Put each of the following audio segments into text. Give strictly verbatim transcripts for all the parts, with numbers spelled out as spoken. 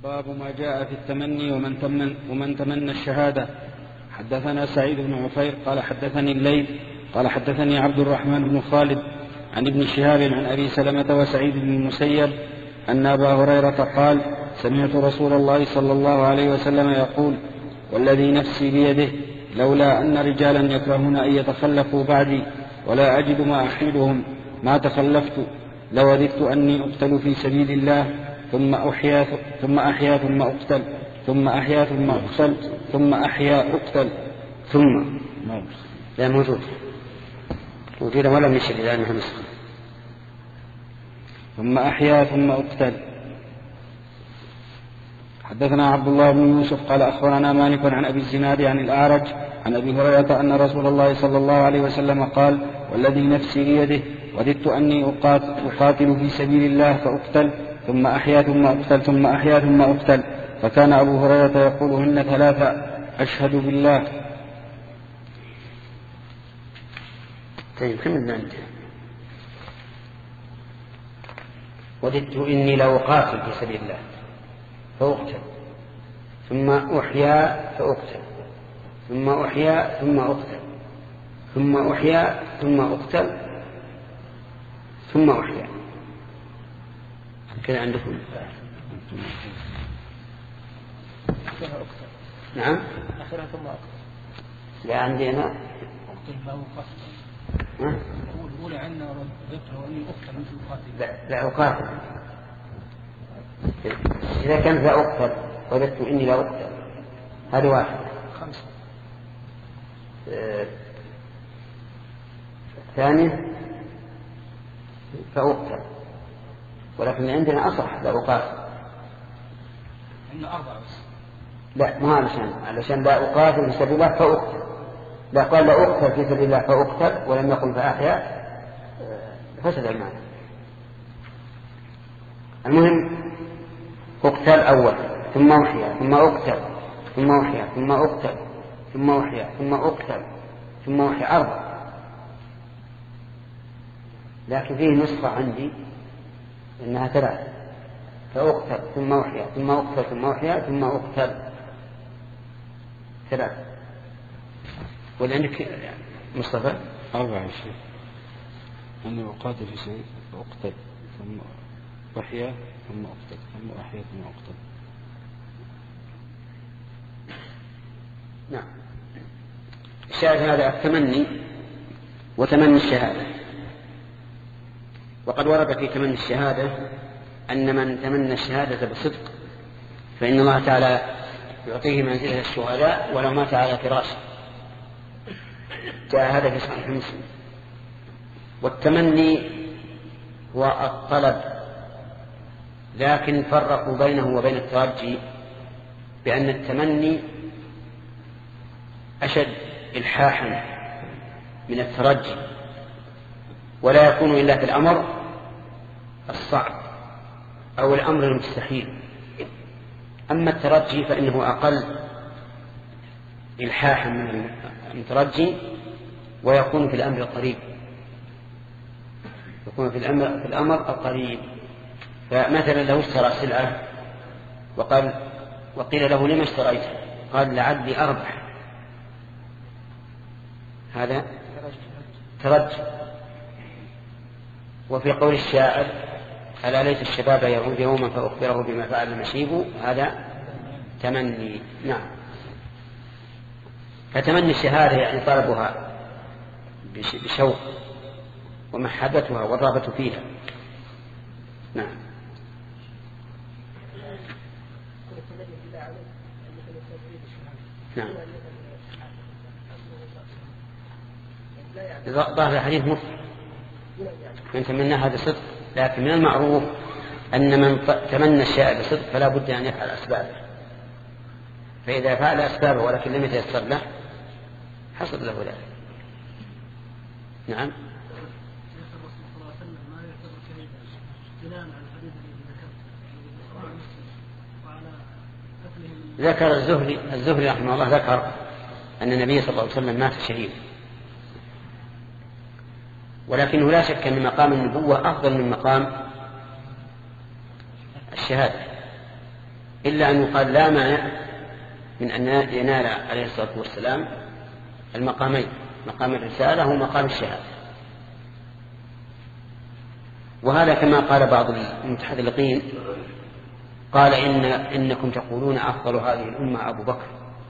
باب ما جاء في التمني ومن تمن ومن تمنى الشهادة. حدثنا سعيد بن عفير قال حدثني الليث قال حدثني عبد الرحمن بن خالد عن ابن شهاب عن أبي سلمة وسعيد بن المسيب أن أبا هريرة قال سمعت رسول الله صلى الله عليه وسلم يقول والذي نفسي بيده لولا أن رجالا يكرهون أن يتخلفوا بعدي ولا أجد ما أحملهم ما تخلفت لوددت أني أقتل في سبيل الله ثم أحيا ثم أحيا ثم أقتل ثم أحيا ثم أقتل ثم أحيا أقتل ثم لا موجود وجود ولا من الشيء لأنها نسخة ثم أحيا ثم أقتل. حدثنا عبد الله بن يوسف قال أخبرنا مالك عن أبي الزناد عن الأعرج عن أبي هريرة أن رسول الله صلى الله عليه وسلم قال والذي نفسي بيده وددت أني أقاتل في سبيل الله فأقتل ثم أحيا ثم أقتل ثم أحيا ثم أقتل. فكان أبو هريرة يقولهن ثلاثة أشهد بالله. طيب كملنا أنت. وددت إني لو أقاتل في سبيل الله فأقتل ثم أحيا فأقتل ثم أحيا ثم أقتل ثم أحيا ثم أقتل ثم أحيا. كذا عندكم نعم آخرها ثم أقتل. لا عندي أنا أقتل فهو قاتل. الأولى عندنا وددته أني أقتل مثل القاتل. لا لا أقاتل. إذا كان ذا أقتل وددت إني لا أقتل هذا واحد. خمسة. الثاني فأقتل ولكن عندنا أصح لا أقاتل. عندنا أربعة بس. لا ما علشان علشان لا أقاتل في سبيل الله فأقتل. لا قال لا أقتل في سبيل الله فأقتل ولم يقل فأحيا فسد المعنى. المهم أقتل أول ثم أحيا ثم أقتل ثم أحيا ثم أقتل ثم أحيا ثم أقتل ثم أحيا أربعة. لكن فيه نسخة عندي إنها ثلاث فأقتل ثم أحيا ثم أقتل ثم أحيا ثم أقتل ثلاث. ولا عندك مصطفى أربعة شيء أني أقاتل في سبيل فأقتل ثم أحيا ثم أقتل ثم أحيا ثم أقتل. نعم. الشاهد هذا التمني وتمني الشهادة. وقد ورد في تمني الشهادة أن من تمنى الشهادة بصدق فإن الله تعالى يعطيه منزلة الشهداء ولو مات على فراشه. جاء هذا في صحيح مسلم. والتمني هو الطلب لكن فرقوا بينه وبين الترجي بأن التمني أشد إلحاحا من الترجي ولا يكون إلا في الأمر الصعب أو الأمر المستحيل. أما الترجي فإنه أقل إلحاحا من الترجي ويكون في الأمر القريب يكون في الأمر, في الأمر القريب. فمثلا لو اشترى سلعة وقال وقيل له لما اشتريته قال لعلي أربح هذا ترجي. وفي قول الشاعر ألا ليت الشباب يعود يوما فأخبره بما فعل المشيب هذا تمني. نعم. فتمني الشهادة يعني طلبها بشوق ومحبتها والرغبة فيها. نعم. نعم. ظاهر الحديث مفرد من تمنى هذا صدق لكن من المعروف أن من تمنى الشيء بصدق فلا بد أن يفعل أسبابه. فإذا فعل أسبابه ولكن لم يتيسر له حصل له ذلك. نعم. ذكر الزهري الزهري رحمه الله ذكر أن النبي صلى الله عليه وسلم مات شهيد ولكنه لا شك أن مقام النبوة أفضل من مقام الشهادة إلا أن يقال لا مانع من أن ينال عليه الصلاة والسلام المقامين، مقام الرسالة ومقام الشهادة. وهذا كما قال بعض المتحذلقين، قال إن إنكم تقولون أفضل هذه الأمة أبو بكر،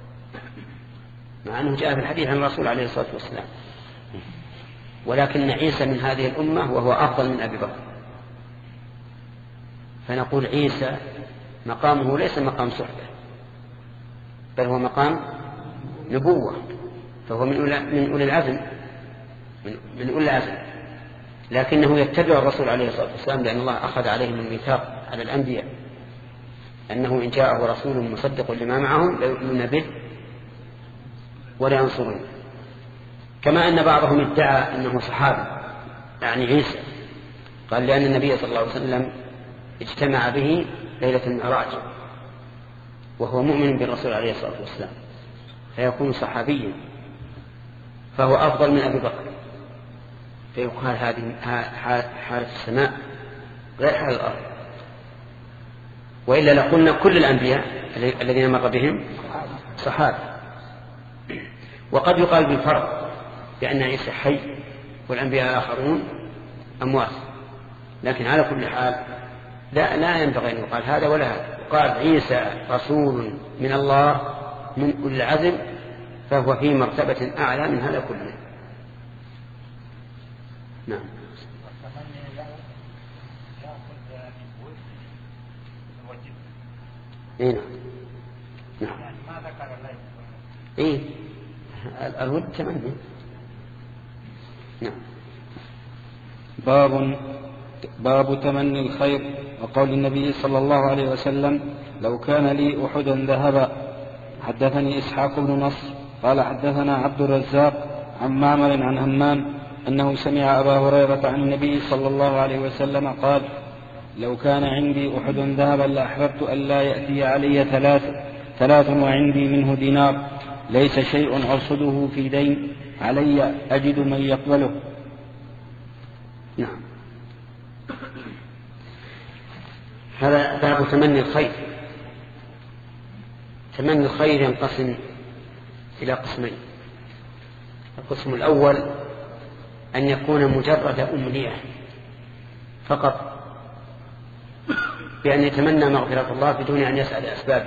مع أنه جاء في الحديث عن الرسول عليه الصلاة والسلام، ولكن عيسى من هذه الأمة وهو أفضل من أبي بكر. فنقول عيسى مقامه ليس مقام صحبة، بل هو مقام نبوة، فهو من أولي العزم من أولي العزم، لكنه يتبع الرسول عليه الصلاة والسلام، لأن الله أخذ عليهم الميثاق على الأنبياء أنه إن جاءه رسول مصدق لما معهم ليؤمنون به ولا ينصرون. كما أن بعضهم ادعى أنه صحابي يعني عيسى، قال لأن النبي صلى الله عليه وسلم اجتمع به ليلة المعراج وهو مؤمن بالرسول عليه الصلاة والسلام، فيكون صحابيا، فهو أفضل من أبي بكر، فيقال هذه حالة السماء غير حال الأرض. وإلا لقلنا كل الأنبياء الذين مر بهم صحابة. وقد يقال بالفرق بأن عيسى حي والأنبياء الآخرون أموات، لكن على كل حال لا, لا ينبغي أن يقال هذا ولا هذا. قال عيسى رسول من الله من أولي العزم، فهو في مرتبة أعلى من هذا كله. نعم. إيه نعم. نعم. إيه الود تمني. نعم. باب باب تمني الخير وقول النبي صلى الله عليه وسلم لو كان لي أحد ذهبا. حدثني إسحاق بن نصر قال حدثنا عبد الرزاق عن معمر عن همام أنه سمع أبا هريرة عن النبي صلى الله عليه وسلم قال لو كان عندي أحد ذهبا لأحببت أن لا يأتي علي ثلاث ثلاث وعندي منه دينار ليس شيء أرصده في دين علي أجد من يقبله. نعم. هذا باب تمني الخير. تمني الخير ينقسم إلى قسمين. القسم الأول أن يكون مجرد أمنية فقط، بأن يتمنى مغفرة الله بدون أن يسأل أسبابه،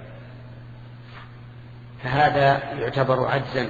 فهذا يعتبر عجزا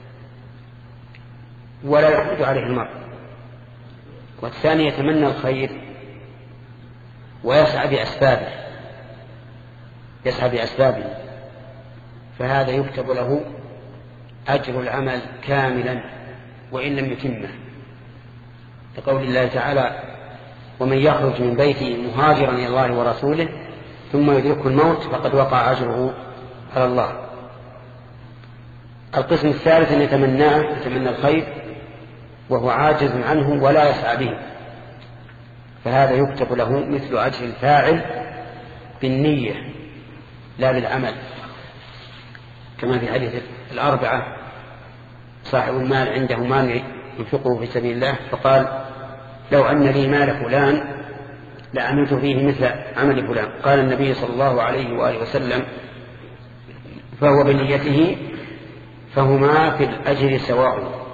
ولا يحرج عليه المرء. والثاني يتمنى الخير ويسعى بأسبابه يسعى بأسبابه فهذا يكتب له أجر العمل كاملا وإن لم يتمه، لقول الله تعالى ومن يخرج من بيته مهاجرا إلى الله ورسوله ثم يدركه الموت فقد وقع أجره على الله. القسم الثالث أن يتمناه يتمنى الخير وهو عاجز عنه ولا يسعى به، فهذا يكتب له مثل أجر الفاعل بالنية لا بالعمل، كما في حديث الأربعة صاحب المال عنده مال ينفقه في سبيل الله فقال لو أن لي مال فلان لعملت فيه مثل عمل فلان. قال النبي صلى الله عليه وآله وسلم فهو بنيته فهما في الأجر سواء.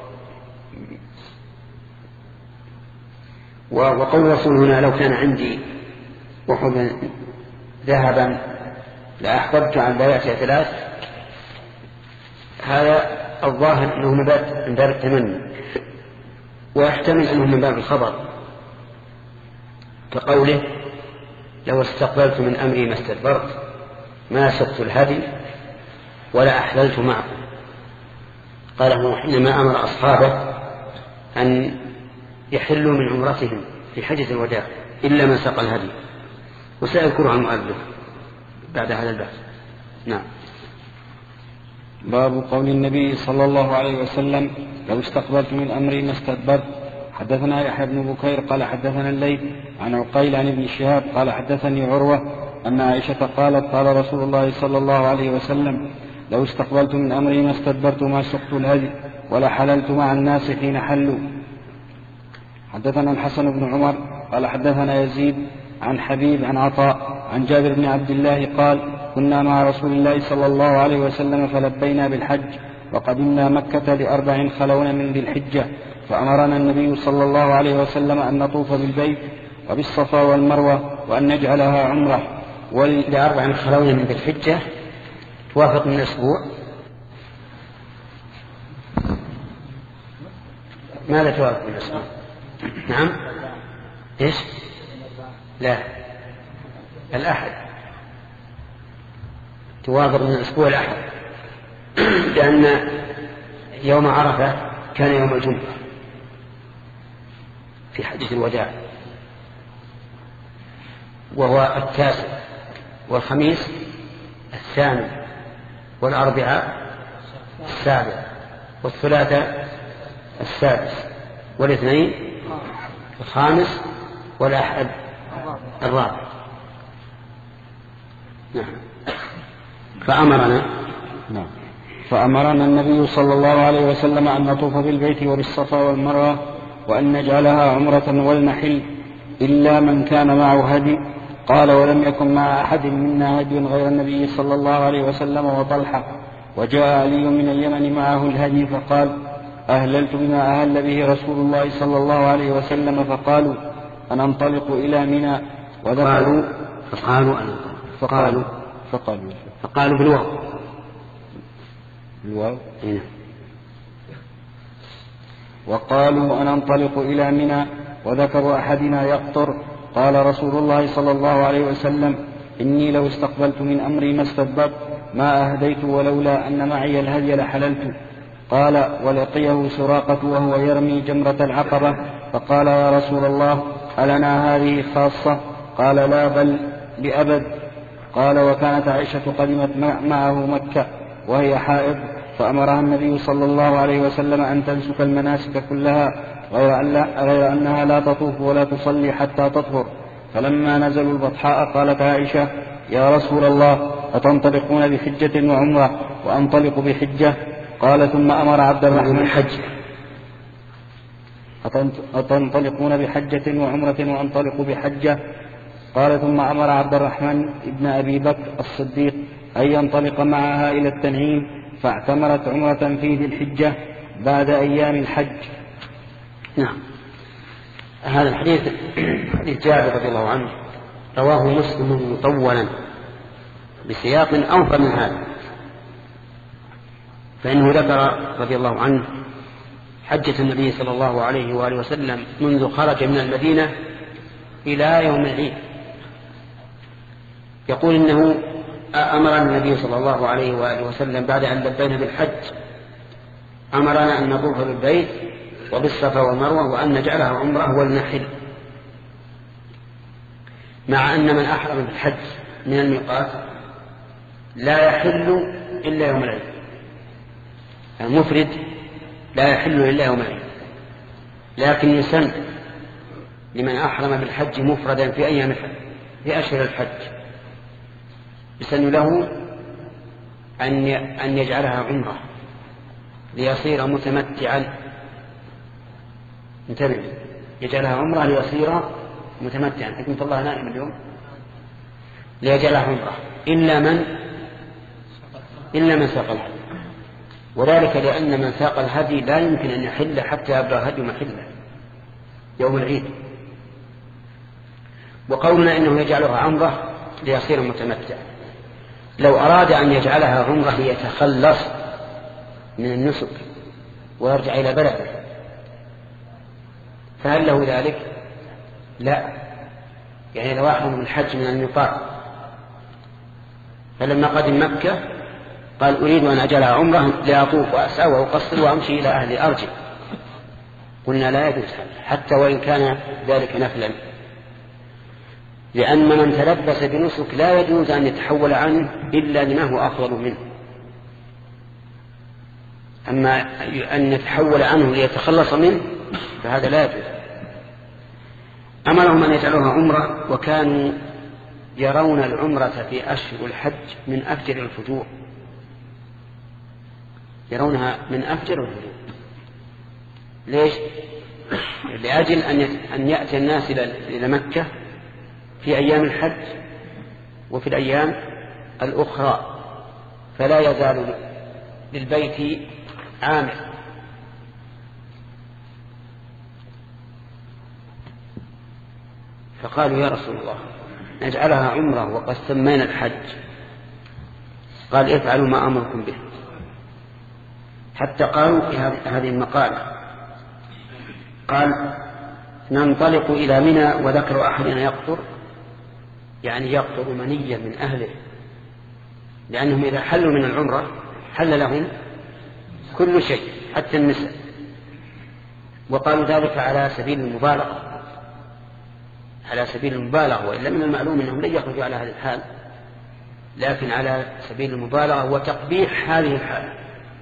وقول رسول هنا لو كان عندي وحدا ذهبا لأحببت عن بيعة ثلاث، هذا الظاهر أنه من باب التمني، ويحتمل أنه من باب الخبر كقوله لو استقبلت من أمري ما استدبرت ما سقت الهدي ولا أحللت معه. قاله حينما أمر أصحابه أن يحلوا من عمرتهم في حجة الوداع إلا من سقى الهدي، وسيذكرها المؤلف بعد هذا البحث. نعم. باب قول النبي صلى الله عليه وسلم لو استقبلت من أمري ما استدبرت. حدثنا يحيى بن بكير قال حدثنا الليث عن عقيل عن ابن شهاب قال حدثني عروة أن عائشة قالت قال رسول الله صلى الله عليه وسلم لو استقبلت من أمري ما استدبرت ما سقت الهدي ولا حللت مع الناس حين حلوا. حدثنا الحسن بن عمر قال حدثنا يزيد عن حبيب عن عطاء عن جابر بن عبد الله قال كنا مع رسول الله صلى الله عليه وسلم فلبينا بالحج وقدمنا مكة لأربع خلون من ذي الحجة فأمرنا النبي صلى الله عليه وسلم أن نطوف بالبيت وبالصفا والمروة وأن نجعلها عمرة. ولأربع خلون من ذي الحجة توافق من أسبوع. ماذا توافق من أسبوع؟ نعم إيش؟ لا الأحد توافق من أسبوع الأحد لأن يوم عرفة كان يوم الجمعة في حجة الوداع وهو التاسع والخميس الثامن والأربعاء السابع والثلاثاء السادس والاثنين الخامس والأحد الرابع. نعم. فأمرنا نعم. فأمرنا النبي صلى الله عليه وسلم أن نطوف بالبيت وبالصفا والمروة وأن نجعلها عمرة ولنحل إلا من كان معه هدي. قال ولم يكن مع أحد منا هدي غير النبي صلى الله عليه وسلم وطلحة. وجاء علي من اليمن معه الهدي فقال أهللت بما أهل به رسول الله صلى الله عليه وسلم فقالوا أننطلق إلى منى وذكروا فقالوا فقالوا فقالوا فقالوا بالواو بالواو وقالوا أننطلق إلى منى وذكر أحدنا يقطر. قال رسول الله صلى الله عليه وسلم إني لو استقبلت من أمري ما استدبرت ما أهديت ولولا أن معي الهدي لحللت. قال ولقيه سراقة وهو يرمي جمرة العقبة فقال يا رسول الله ألنا هذه خاصة؟ قال لا بل لأبد. قال وكانت عائشة قدمت معه مكة وهي حائض فأمرها النبي صلى الله عليه وسلم أن تنسك المناسك كلها غير, أن غير أنها لا تطوف ولا تصلي حتى تطهر. فلما نزلوا البطحاء قالت عائشة يا رسول الله أتنطلقون بحجة وعمرة وأنطلق بحجة؟ قال ثم أمر عبد الرحمن حج أتنطلقون بحجة وعمرة وأنطلق بحجة؟ قال ثم أمر عبد الرحمن ابن أبي بكر الصديق أن ينطلق معها إلى التنعيم فاعتمرت عمرة في ذي الحجة بعد أيام الحج. نعم. هذا الحديث حديث جابر رضي الله عنه رواه مسلم مطولا بسياق أوفى من هذا، فإنه ذكر رضي الله عنه حجة النبي صلى الله عليه وآله وسلم منذ خرج من المدينة إلى يوم العيد. يقول إنه أمر النبي صلى الله عليه وآله وسلم بعد أن لبينا بالحج أمرنا أن نطوف بالبيت وبالصفا والمروة وأن نجعلها عمرة ولنحل، مع أن من أحرم بالحج من الميقات لا يحل إلا يوم العيد، المفرد لا يحل إلا يوم العيد، لكن يسن لمن أحرم بالحج مفردا في أيام الحج في أشهر الحج يسن له أن أن يجعلها عمرة ليصير متمتعا. انتبه، يجعلها عمرة ليصير متمتعا. حكمة الله نائم اليوم. ليجعلها عمرة إلا من إلا من ساق الهدي، وذلك لأن من ساق الهدي لا يمكن أن يحل حتى يبلغ هدي محله يوم العيد. وقولنا إنه يجعلها عمرة ليصير متمتع، لو أراد أن يجعلها عمرة ليتخلص من النسك ويرجع إلى بلده فهل له ذلك؟ لا. يعني لو أحرم من الحج من الميقات فلما قدم مكة قال أريد أن أجعلها عمرة لأطوف وأسعى وأقصر وأمشي إلى أهلي أرجع، قلنا لا يجوز حتى وإن كان ذلك نفلا، لأن من تلبس بنسك لا يجوز أن يتحول عنه إلا لما هو أفضل منه. أما أن يتحول عنه ليتخلص منه فهذا لا يجوز. أمرهم أن يجعلوها عمرة، وكانوا يرون العمرة في أشهر الحج من أفجر الفجور، يرونها من أفجر الفجور. ليش؟ لأجل أن يأتي الناس إلى مكة في أيام الحج وفي الأيام الأخرى، فلا يزال للبيت عامر. فقالوا يا رسول الله نجعلها عمرة وقد سمينا الحج. قال افعلوا ما أمركم به. حتى قالوا في هذه المقالة قال ننطلق إلى منى وذكر أحدنا يقطر، يعني يقطر منيا من أهله، لأنهم إذا حلوا من العمرة حل لهم كل شيء حتى النساء. وقالوا ذلك على سبيل المبالغة، على سبيل المبالغة، وإلا من المعلوم أنهم لن يخرجوا على هذه الحال، لكن على سبيل المبالغة وتقبيح هذه الحال،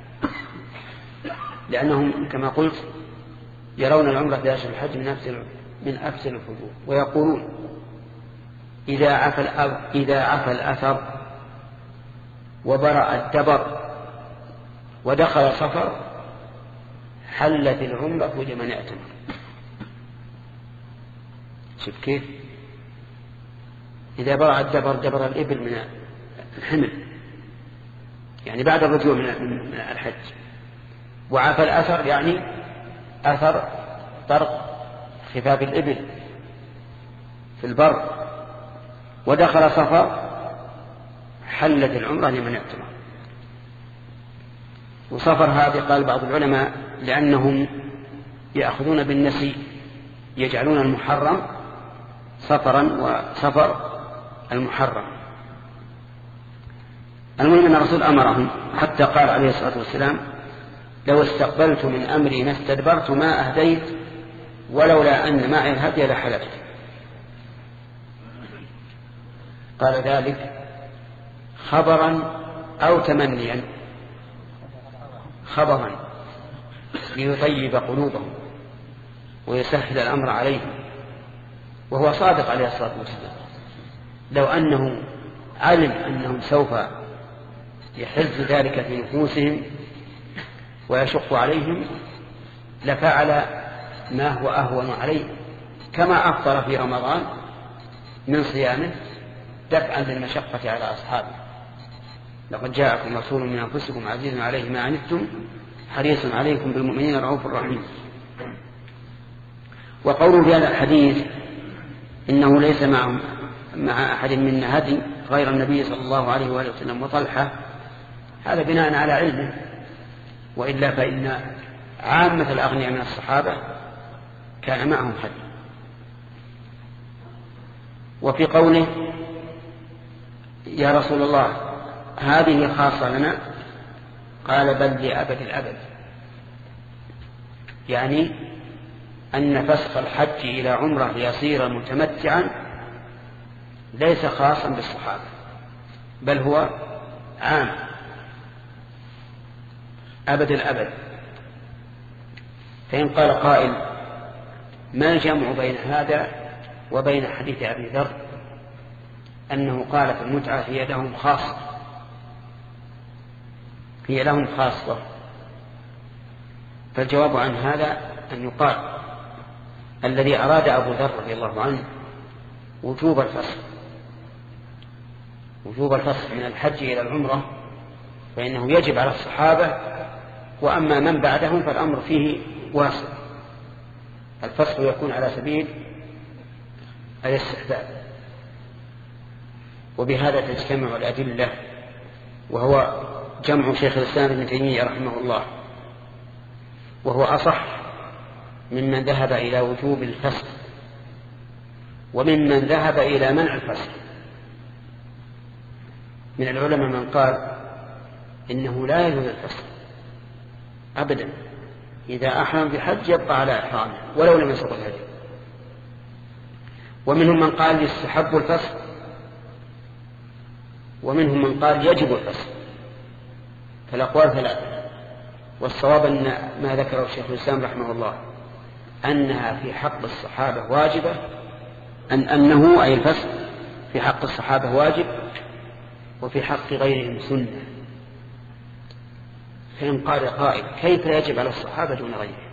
لأنهم كما قلت يرون العمرة في أشهر الحج من أفسد من أفسد الفجور، ويقولون إذا عفى إذا عفى الأثر وبرأ الدبر ودخل صفر حلت العمرة لمن اعتمر. شوف كيف؟ إذا برأ الدبر دبر الإبل من الحمل، يعني بعد الرجوع من الحج، وعفى الأثر يعني أثر طرق خفاف الإبل في البر، ودخل صفر حلت العمرة لمن اعتمر. وصفر هذه قال بعض العلماء لأنهم يأخذون بالنسي، يجعلون المحرم صفرا وصفر المحرم. المهم أن الرسول أمرهم حتى قال عليه الصلاة والسلام لو استقبلت من أمري ما استدبرت ما أهديت ولولا أن معي الهدي لحلفت. قال ذلك خبرا أو تمنيا؟ خبرا ليطيب قلوبهم ويسهل الأمر عليهم، وهو صادق عليه الصلاة والسلام. لو أنه علم أنهم سوف يحز ذلك في نفوسهم ويشق عليهم لفعل ما هو أهون عليه، كما أفطر في رمضان من صيامه دفعا للمشقة على أصحابه. لقد جاءكم رسول من أنفسكم عزيز عليه ما عنتم حريص عليكم بالمؤمنين رؤوف رحيم. وقولوا في هذا الحديث إنه ليس مع مع أحد منا هدي غير النبي صلى الله عليه وآله وسلم وطلحة، هذا بناء على علمه، وإلا فإن عامة الأغنياء من الصحابة كان معهم هدي. وفي قوله يا رسول الله هذه خاصة لنا، قال بل لأبد الأبد، يعني أن فسخ الحج إلى عمرة ليصير متمتعا ليس خاصا بالصحابة، بل هو عام أبد الأبد. فإن قال قائل ما الجمع بين هذا وبين حديث أبي ذر أنه قال في المتعة هي لهم خاصة، هي لهم خاصة؟ فالجواب عن هذا أن يقال الذي أراد أبو ذر رضي الله عنه وجوب الفسخ، وجوب الفسخ من الحج إلى العمرة، فإنه يجب على الصحابة، وأما من بعدهم فالأمر فيه واسع. الفسخ يكون على سبيل الاستحباب. وبهذا تجتمع الأدلة، وهو جمع شيخ الإسلام ابن تيمية رحمه الله، وهو أصح ممن ذهب إلى وجوب الفسخ وممن ذهب إلى منع الفسخ. من العلماء من قال إنه لا يجوز الفسخ أبدا، إذا أحرم بحج يبقى على إحرامه ولو لم يسبق الهدي. ومنهم من قال يستحب الفسخ، ومنهم من قال يجب الفسخ. فالأقوال ثلاثة، والصواب أن ما ذكره الشيخ الإسلام رحمه الله أنها في حق الصحابة واجبة، أن أنه أي الفسخ في حق الصحابة واجب وفي حق غيرهم سنة. فإن قال قائل كيف يجب على الصحابة دون غيرهم؟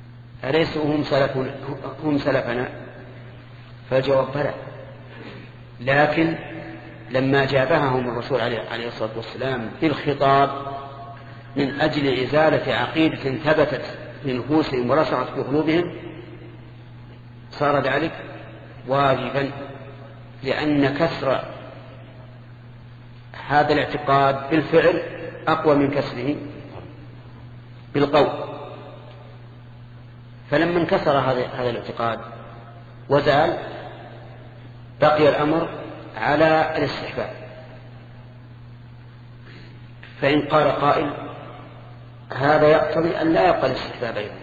أليسوا هم سلفنا؟ هم سلفنا؟ فالجواب بلى، لكن لما جابههم الرسول عليه الصلاة والسلام بالخطاب من أجل إزالة عقيدة ثبتت في نفوسهم ورسخت في قلوبهم صار ذلك واجبا، لأن كسر هذا الاعتقاد بالفعل أقوى من كسره بالقول. فلما انكسر هذا الاعتقاد وزال بقي الأمر على الاستحباب. فإن قال قائل هذا يقتضي أن لا يبقى الاستحباب أيضا،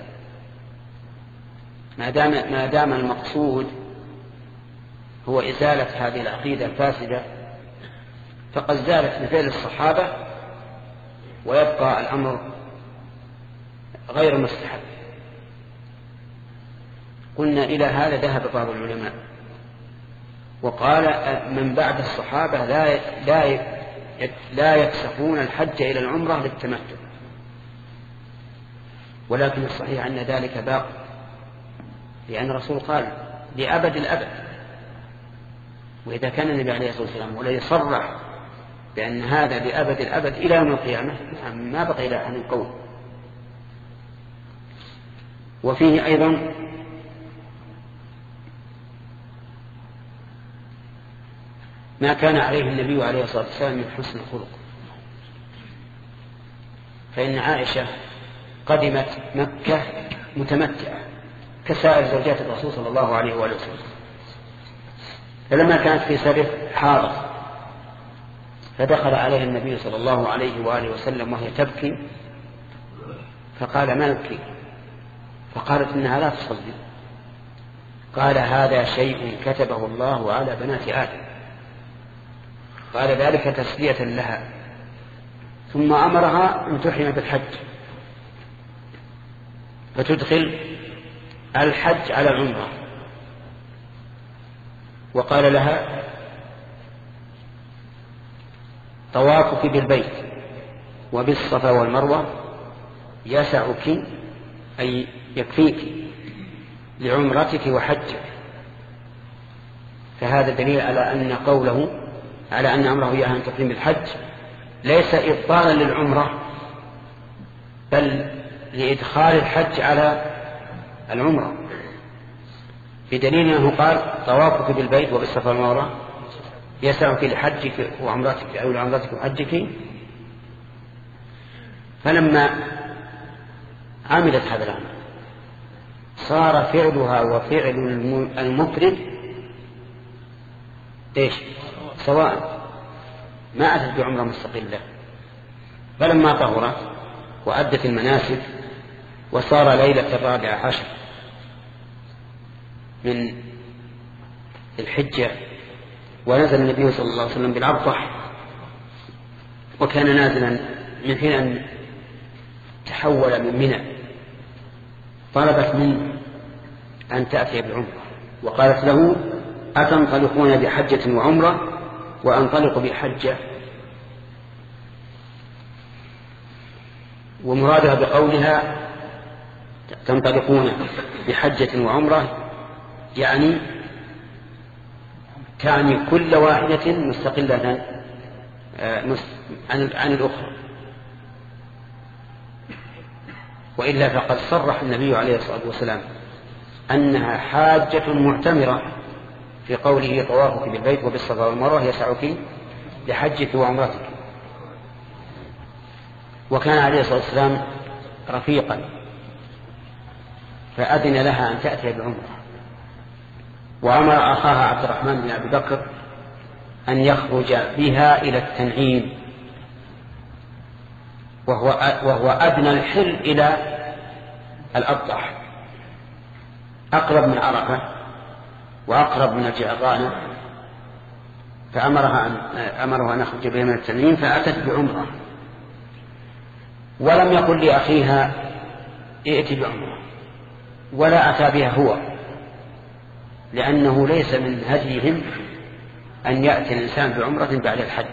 ما دام ما دام المقصود هو إزالة هذه العقيدة الفاسدة فقد زالت بفعل الصحابة ويبقى الأمر غير مستحب. قلنا إلى هذا ذهب بعض العلماء وقال من بعد الصحابة لا لا لا يكسفون الحج إلى العمرة للتمتع، ولكن الصحيح أن ذلك باق، لأن الرسول قال لأبد الأبد. وإذا كان النبي عليه الصلاة والسلام ولا يصرح بأن هذا لأبد الأبد إلى يوم القيامة ما بقي إلى عن القول. وفيه أيضا ما كان عليه النبي عليه الصلاة والسلام من حسن الخلق، فإن عائشة قدمت مكة متمتعة كسائر زوجات الرسول صلى الله عليه وآله وسلم، فلما كانت في سرف حاضر فدخل عليها النبي صلى الله عليه وآله وسلم وهي تبكي فقال ما يبكي؟ فقالت إنها لا تصلي. قال هذا شيء كتبه الله على بنات آدم، قال ذلك تسلية لها، ثم أمرها أن تحرم بالحج فتدخل الحج على العمرة، وقال لها طوافك بالبيت وبالصفا والمروة يسعك أي يكفيك لعمرتك وحجك. فهذا دليل على أن قوله على أن أمره إياها أن تقيم الحج ليس إبطالا للعمرة بل لإدخال الحج على العمرة، بدليل أنه قال طوافك بالبيت وبالصفا والمروة يسعك لحجك وعمرتك أو لعمرتك وحجك. فلما عملت هذا الأمر صار فعلها وفعل المفرد ايش سواء، ما أتت بعمرة مستقلة. فلما طهرت وأدت المناسك وصار ليلة الرابعة عشر من الحجة ونزل النبي صلى الله عليه وسلم بالأبطح، وكان نازلا من حين أن تحول من منى، طلبت منه أن تأتي بعمرة وقالت له أتنطلقون بحجة وعمرة وأنطلق بحجة؟ ومرادها بقولها تنطلقون بحجة وعمرة يعني تعني كل واحدة مستقلة عن الأخرى، وإلا فقد صرح النبي عليه الصلاة والسلام أنها حاجة معتمرة في قوله طوافك بالبيت وبالصفا والمروة يسعك لحجك وعمرتك. وكان عليه الصلاة والسلام رفيقا فأذن لها أن تأتي بعمرة، وأمر أخاها عبد الرحمن بن أبي بكر أن يخرج بها إلى التنعيم، وهو, وهو أدنى الحل إلى الأبطح، أقرب من عرفة وأقرب من الجعرانة، فأمرها أن أمرها أن يخرج بها من التنعيم فأتت بعمرة، ولم يقل لأخيها ائت بعمرة ولا أتى بها هو، لأنه ليس من هديهم أن يأتي الإنسان بعمرة بعد الحج.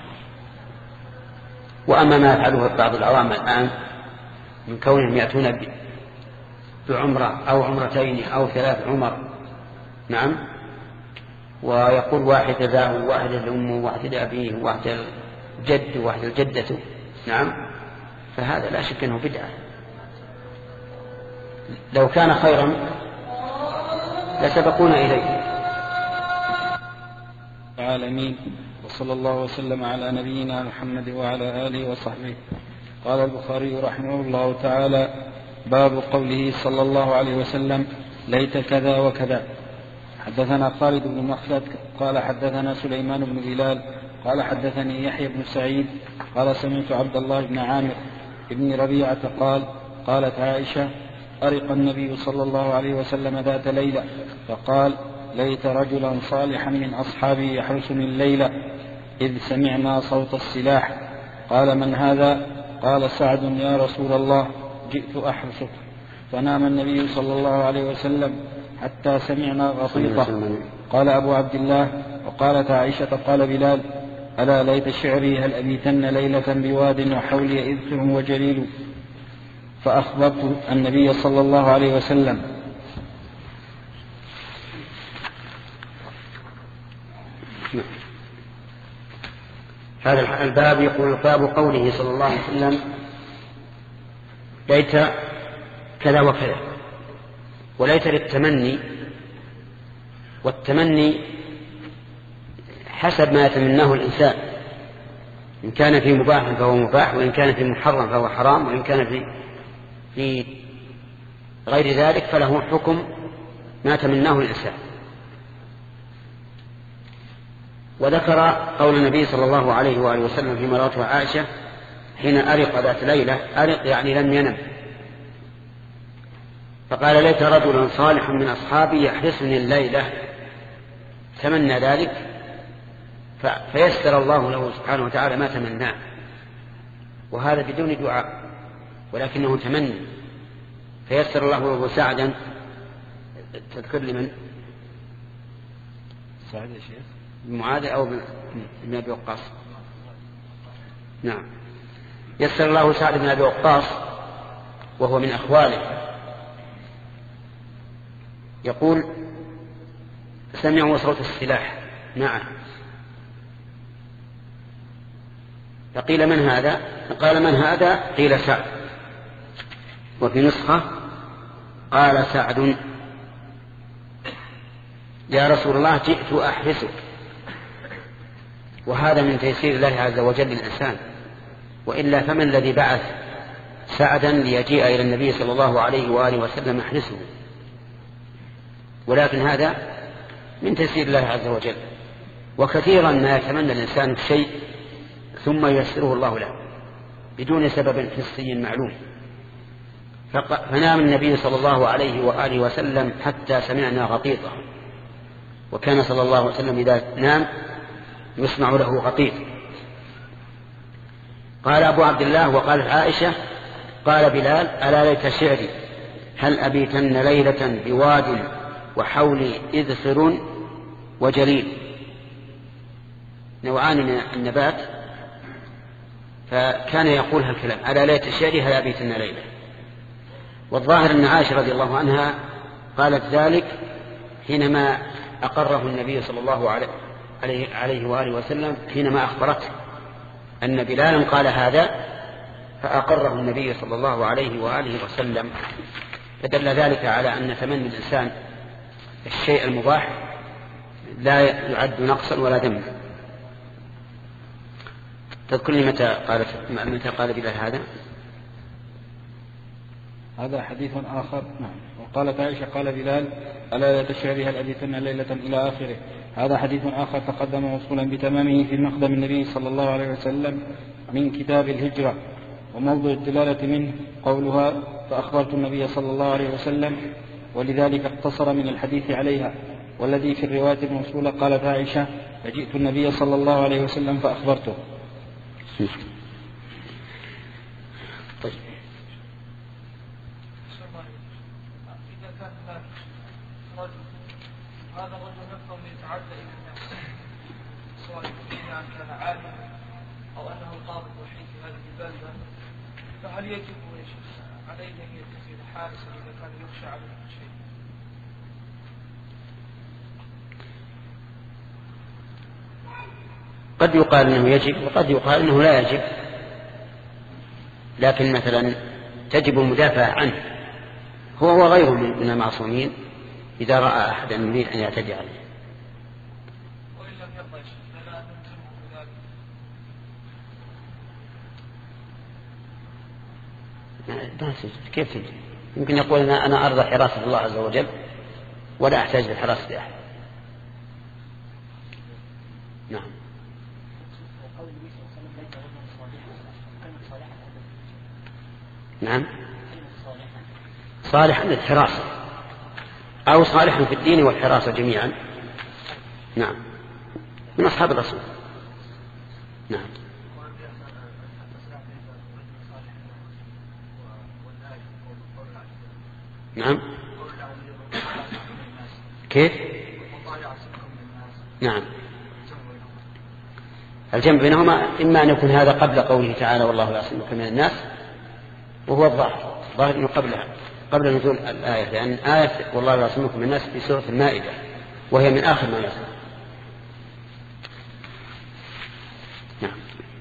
وأما ما يفعله بعض العوام الآن من كونهم يأتون بعمرة أو عمرتين أو ثلاث عمر، نعم، ويقول واحد ذاه واحد لأمه واحد لأبيه واحد الجد واحد الجدة، نعم، فهذا لا شك أنه بدعة. لو كان خيرا لسبقونا إليه. العالمين، وصلى الله وسلم على نبينا محمد وعلى آله وصحبه. قال البخاري رحمه الله تعالى: باب قوله صلى الله عليه وسلم: ليت كذا وكذا. حدثنا خالد بن مخلد قال حدثنا سليمان بن بلال قال حدثني يحيى بن سعيد قال سمعت عبد الله بن عامر بن ربيعة قال: قالت عائشة: أرق النبي صلى الله عليه وسلم ذات ليلة فقال: ليت رجلا صالحا من أصحابي يحرسني الليلة إذ سمعنا صوت السلاح. قال: من هذا؟ قال: سعد يا رسول الله، جئت أحرسك. فنام النبي صلى الله عليه وسلم حتى سمعنا غطيطة. قال أبو عبد الله: وقالت عائشة: قال بلال: ألا ليت شعري هل أبيتن ليلة بواد وحولي إذخر وجليل. فأخبرت النبي صلى الله عليه وسلم. هذا الباب يقول: باب قوله صلى الله عليه وسلم: ليت كذا وكذا. وليت للتمني، والتمني حسب ما يتمناه الإنسان، إن كان في مباح فهو مباح، وإن كان في محرم فهو حرام، وإن كان في في غير ذلك فله حكم ما تمناه الإنسان. وذكر قول النبي صلى الله عليه وآله وسلم فيما روته عائشة حين أرق ذات ليلة، أرق يعني لم ينم، فقال: ليت رجلا صالح من أصحابي يحرسني الليلة. تمنى ذلك فيسر الله له سبحانه وتعالى ما تمناه، وهذا بدون دعاء ولكنه تمني، فيسر الله له سعدا. تذكر لمن؟ سعد يا شيخ؟ معاذ أو بن أبي وقاص؟ نعم، يسر الله سعد بن أبي وقاص وهو من أخواله. يقول: سمعوا صوت السلاح معه، فقيل: من هذا؟ قال: من هذا؟ قيل: سعد. وفي نسخة قال سعد: يا رسول الله، جئت أحرسك. وهذا من تيسير الله عز وجل للإنسان، وإلا فمن الذي بعث سعدا ليجيء إلى النبي صلى الله عليه وآله وسلم يحرسه؟ ولكن هذا من تيسير الله عز وجل. وكثيرا ما يتمنى الإنسان شيء ثم ييسره الله له بدون سبب حسي معلوم. فنام النبي صلى الله عليه وآله وسلم حتى سمعنا غطيطه، وكان صلى الله عليه وسلم إذا نام يسمع له غطيط. قال أبو عبد الله: وقالت عائشة: قال بلال: ألا ليت شعري هل أبيتن ليلة بواد وحولي إذخر وجليل. نوعان من النبات، فكان يقول هالكلام: ألا ليت شعري هل أبيتن ليلة. والظاهر أن عائشة رضي الله عنها قالت ذلك حينما أقره النبي صلى الله عليه عليه وآله وسلم، حينما أخبرته أن بلالا قال هذا، فأقره النبي صلى الله عليه وآله وسلم. فدل ذلك على أن تمني الإنسان الشيء المباح لا يعد نقصا ولا ذما. تذكر لي متى قالت متى قال بلال هذا؟ هذا حديث آخر. نعم. وقالت عائشة: قال بلال: ألا تشعري هل أبيتن ليلة إلى آخره. هذا حديث آخر تقدم موصولا بتمامه في مقدم النبي صلى الله عليه وسلم من كتاب الهجرة. وموضع الدلالة منه قولها: فأخبرت النبي صلى الله عليه وسلم، ولذلك اقتصر من الحديث عليها. والذي في الرواية الموصولة قالت عائشة: فجئت النبي صلى الله عليه وسلم فأخبرته. طيب. هذا الرجل نفسه يتعدى إلى الناس، سواء كان عالما أو أنه القاضي الوحيد في هذه البلدة، فهل يجب عليه أن يتخذ حارسا إذا كان يخشى عليه شيء؟ قد يقال أنه يجب وقد يقال أنه لا يجب، لكن مثلا تجب المدافع عنه هو وغيره من المعصومين إذا رأى أحدا يريد أن يعتدي عليه. كيف تجي؟ يمكن يقول أنا, أنا أرضى حراسة الله عز وجل ولا أحتاج لحراسة أحد. نعم. نعم صالحا للحراسة أو صالحا في الدين والحراسة جميعا. نعم من أصحاب الرسول. نعم. نعم كيف؟ نعم الجمع بينهما إما أن يكون هذا قبل قوله تعالى والله يعصمك من الناس، وهو الظاهر ظاهر أنه قبلها قبل نزول الآية، لأن آية والله يعصمك من الناس في سورة المائدة وهي من آخر ما نزل. نعم.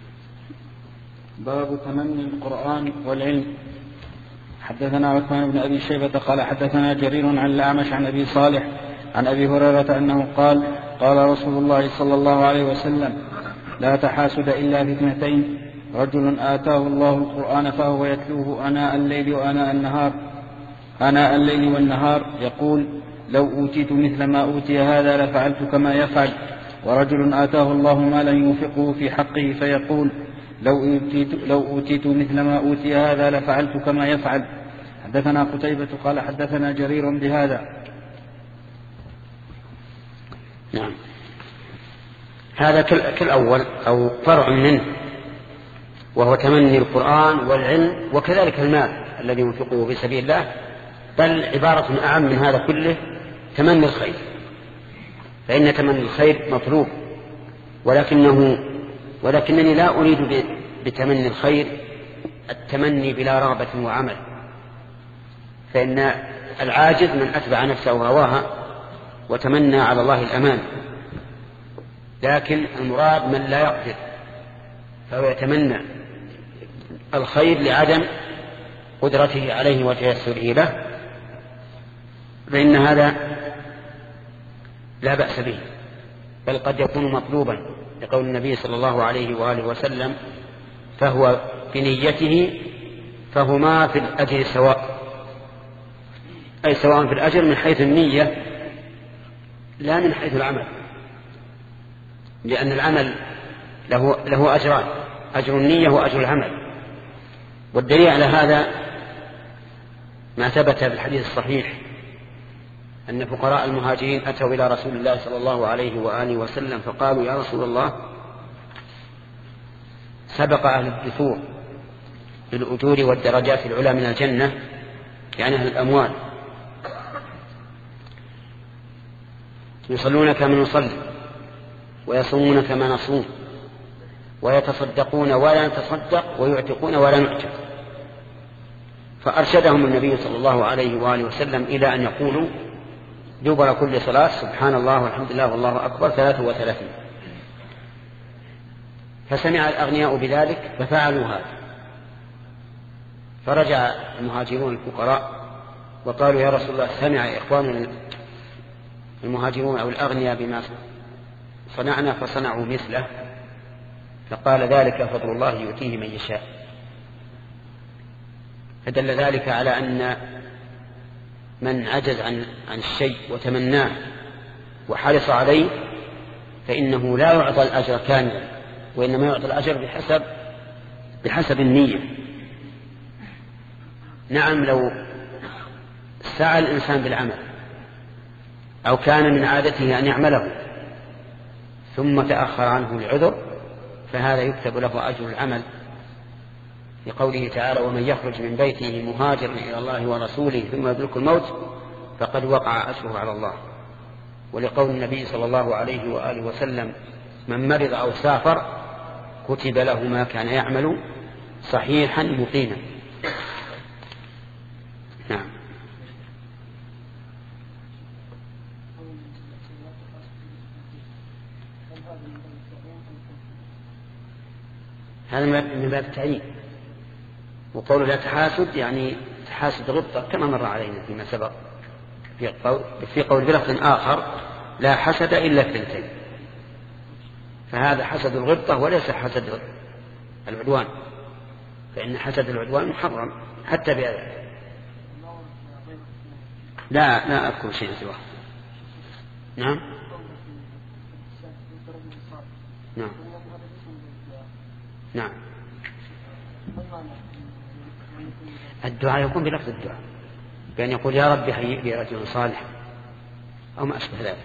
باب تمني القرآن والعلم. حدثنا عثمان بن أبي شيبة قال حدثنا جرير عن الأعمش عن أبي صالح عن أبي هريرة أنه قال قال رسول الله صلى الله عليه وسلم لا تحاسد إلا في اثنتين رجل آتاه الله القرآن فهو يتلوه آناء الليل وآناء النهار آناء الليل والنهار يقول لو أوتيت مثل ما أوتي هذا لفعلت كما يفعل، ورجل آتاه الله مالا ينفقه في حقه فيقول لو أوتيت, لو أوتيت مثل ما أوتي هذا لفعلت كما يفعل. حدثنا قتيبة قال حدثنا جرير بهذا. نعم. هذا كالأول أو فرع منه، وهو تمني القرآن والعلم وكذلك المال الذي ينفقه في سبيل الله، بل عبارة أعم من هذا كله تمني الخير، فإن تمني الخير مطلوب، ولكنه ولكنني لا أريد بتمني الخير التمني بلا رغبة وعمل، فإن العاجز من أتبع نفسه هواها وتمنى على الله الأمان، لكن المراد من لا يقدر فهو يتمنى الخير لعدم قدرته عليه وتيسره له، فإن هذا لا بأس به، بل قد يكون مطلوبا لقول النبي صلى الله عليه وآله وسلم فهو بنيته فهما في الأجر سواء، أي سواء في الأجر من حيث النية لا من حيث العمل، لأن العمل له, له أجران، أجر النية وأجر العمل. والدليل على هذا ما ثبت في الحديث الصحيح أن فقراء المهاجرين أتوا إلى رسول الله صلى الله عليه وآله وسلم فقالوا يا رسول الله سبق أهل الدثور بالأجور والدرجات العلى من الجنة، يعني أهل الأموال، يصلون كما نصلي ويصومون كما نصوم ويتصدقون ولا نتصدق ويعتقون ولا نعتق. فأرشدهم النبي صلى الله عليه وآله وسلم إلى أن يقولوا دبر كل صلاة سبحان الله والحمد لله والله أكبر ثلاثة وثلاثين. فسمع الأغنياء بذلك ففعلوا هذا، فرجع المهاجرون الفقراء وقالوا يا رسول الله سمع إخواننا المهاجرون أو الأغنياء بما صنعنا فصنعوا مثله، فقال ذلك فضل الله يؤتيه من يشاء. فدل ذلك على أن من عجز عن عن الشيء وتمناه وحرص عليه فإنه لا يعطى الأجر كاملا، وإنما يعطى الأجر بحسب بحسب النية. نعم لو سعى الإنسان بالعمل أو كان من عادته أن يعمله ثم تأخر عنه العذر فهذا يكتب له أجر العمل، لقوله تعالى ومن يخرج من بيته مهاجرا إلى الله ورسوله ثم يدرك الموت فقد وقع أجره على الله، ولقول النبي صلى الله عليه وآله وسلم من مرض أو سافر كتب له ما كان يعمل صحيحا مقيما. نعم. هذا من باب التعيين. وقوله لا تحاسد يعني تحاسد غبطة كما مر علينا فيما سبق في قول, في قول بلفظ آخر لا حسد إلا اثنتين، فهذا حسد الغبطة وليس حسد العدوان، فإن حسد العدوان محرم حتى بآيات. لا لا أذكر شيء سواه. نعم نعم نعم. الدعاء يكون بلفظ الدعاء، بأن يقول يا رب هيئ لي رجل صالح أو ما أشبه ذلك.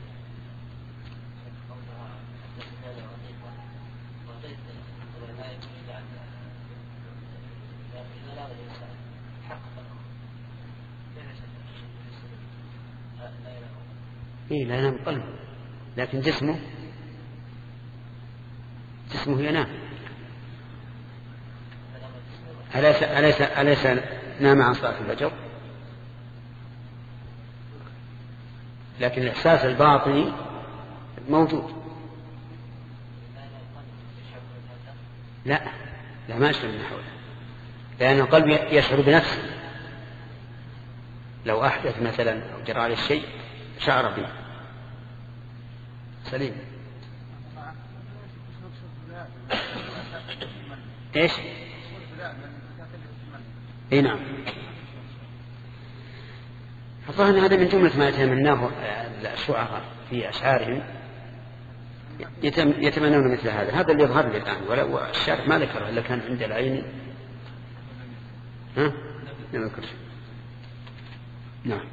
إيه لا ينام قلبه، لكن جسمه جسمه ينام. أليس, أليس, أليس نام عن صلاة الفجر؟ لكن الإحساس الباطني موجود. لا لا ما يشعر من حوله، لأن القلب يشعر بنفسه. لو أحدث مثلا أو جرى عليه الشيء شعر به سليم. ايش؟ اي نعم. الظاهر هذا من جملة ما يتمناه الشعراء في أشعارهم، يتمنون مثل هذا. هذا اللي يظهر لي الآن، والشارع ما ذكره إلا كان عند العين. ها؟ لا ذكر شيء. نعم.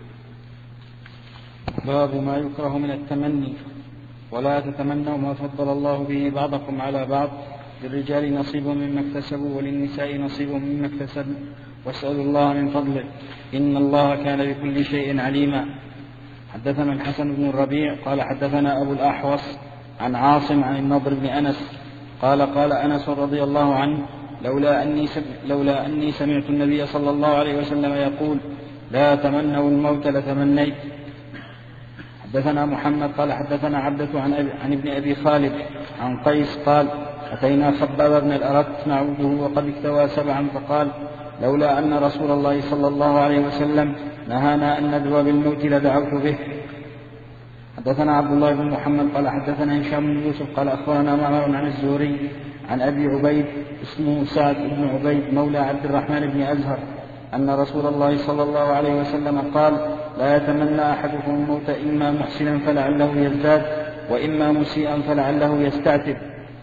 باب ما يكره من التمني. ولا تتمنوا ما فضل الله به بعضكم على بعض، للرجال نصيب مما اكتسبوا وللنساء نصيب مما اكتسبوا واسألوا الله من فضله إن الله كان بكل شيء عليما. حدثنا الحسن بن الربيع قال حدثنا أبو الأحوص عن عاصم عن النضر بن أنس قال قال أنس رضي الله عنه لولا أني, لولا أني سمعت النبي صلى الله عليه وسلم يقول لا تمنوا الموت لتمنيت. حدثنا محمد قال حدثنا عبدة عن, عن ابن أبي خالد عن قيس قال أتينا خباب بن الأرت نعوده وقد اكتوى سبعا فقال لولا أن رسول الله صلى الله عليه وسلم نهانا أن ندعو بالموت لدعوت به. حدثنا عبد الله بن محمد قال حدثنا هشام بن يوسف قال أخبرنا معمر عن الزهري عن أبي عبيد اسمه سعد بن عبيد مولى عبد الرحمن بن أزهر أن رسول الله صلى الله عليه وسلم قال لا يتمنى أحدكم الموت إما محسنا فلعله يزداد وإما مسيئا فلعله يستعتب.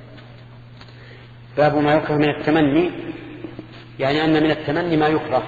باب ما يكره من التمني، يعني أن من التمني ما يكره.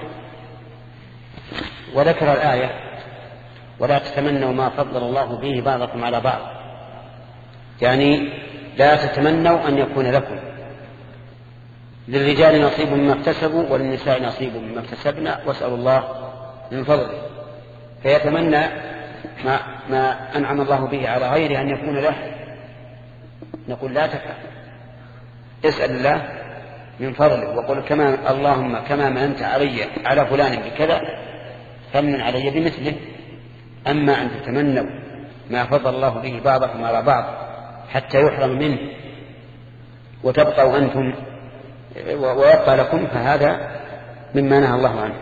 وذكر الآية ولا تتمنوا ما فضل الله به بعضكم على بعض، يعني لا تتمنوا أن يكون لكم. للرجال نصيب مما اكتسبوا وللنساء نصيب مما اكتسبنا واسألوا الله من فضله. فيتمنى ما, ما أنعم الله به على غيره أن يكون له، نقول لا تفعل، اسأل الله من فضله وقل كما اللهم كما مننت علي على فلان بكذا فمن علي بمثله. أما أن تتمنوا ما فضل الله به بعضكم على بعض حتى يحرم منه وتبقوا أنتم ويبقى لكم، فهذا مما نهى الله عنه.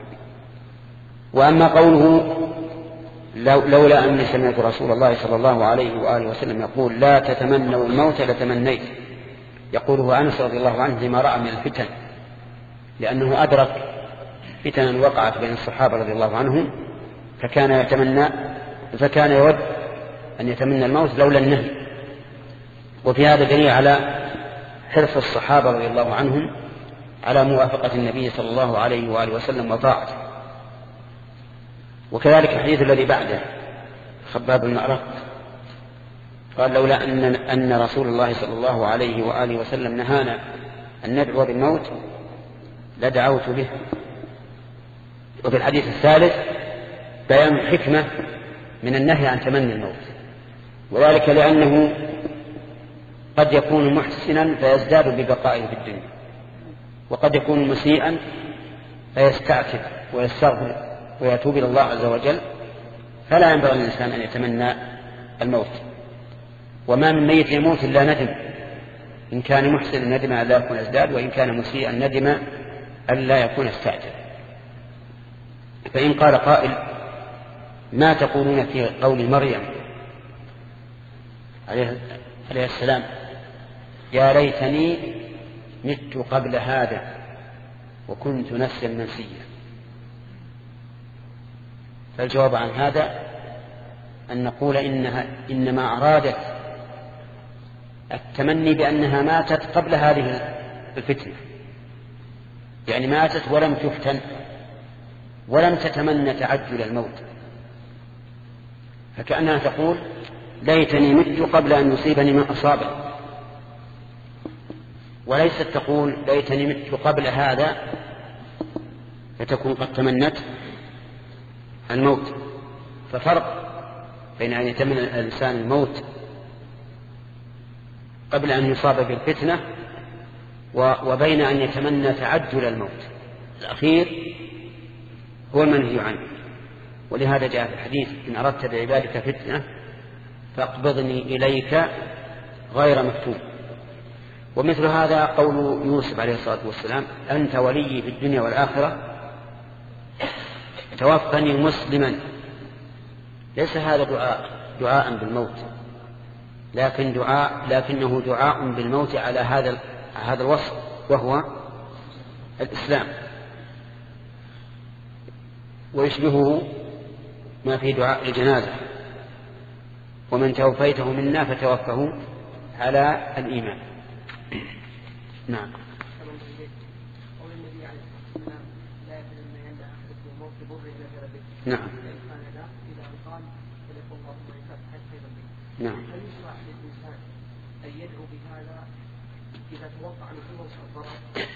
وأما قوله لولا أني سمعت رسول الله صلى الله عليه وآله وسلم يقول لا تتمنوا الموت لتمنيت، يقوله أنس رضي الله عنه لما رأى من الفتن، لأنه أدرك فتنا وقعت بين الصحابة رضي الله عنهم، فكان يتمنى فكان يود أن يتمنى الموت لولا النهي. وفي هذا دليل على حرص الصحابة رضي الله عنهم على موافقة النبي صلى الله عليه وآله وسلم وطاعته. وكذلك الحديث الذي بعده خباب بن الأرت قال لولا أن, أن رسول الله صلى الله عليه وآله وسلم نهانا أن ندعو بالموت لدعوت به. وفي الحديث الثالث بيان الحكمة من النهي عن تمني الموت، وذلك لأنه قد يكون محسنا فيزداد ببقائه في الدنيا، وقد يكون مسيئا فيستعتب ويستغفر ويتوب إلى الله عز وجل، فلا ينبغي للإنسان أن يتمنى الموت. وما من ميت يموت إلا ندم إن كان محسنا ندم أن لا يكون ازداد، وإن كان مسيئا ندم أن لا يكون استعجل. فإن قال قائل ما تقولون في قول مريم عليه السلام يا ليتني مت قبل هذا وكنت نسيا منسيا؟ فالجواب عن هذا أن نقول إنها إنما أرادت التمني بأنها ماتت قبل هذه الفتنة، يعني ماتت ولم تفتن ولم تتمنى تعجل الموت، فكأنها تقول ليتني مت قبل أن يصيبني ما أصابني، وليست تقول ليتني مت قبل هذا فتكون قد تمنت الموت. ففرق بين أن يتمنى الإنسان الموت قبل أن يصاب بالفتنة وبين أن يتمنى تعجل الموت. الأخير هو المنهي عنه، ولهذا جاء في الحديث إن أردت بعبادك فتنة فاقبضني إليك غير مفتون. ومثل هذا قول يوسف عليه الصلاة والسلام أنت ولي في الدنيا والآخرة توفني مسلما. ليس هذا دعاء دعاء بالموت، لكن دعاء لكنه دعاء بالموت على هذا هذا الوصف وهو الإسلام، ويشبهه ما في دعاء الجنازة ومن توفيته منا فتوفه على الإيمان. نعم. نعم. نعم. هل يشرع للإنسان أن يدعو بهذا إذا توقع أن يكون الضرر؟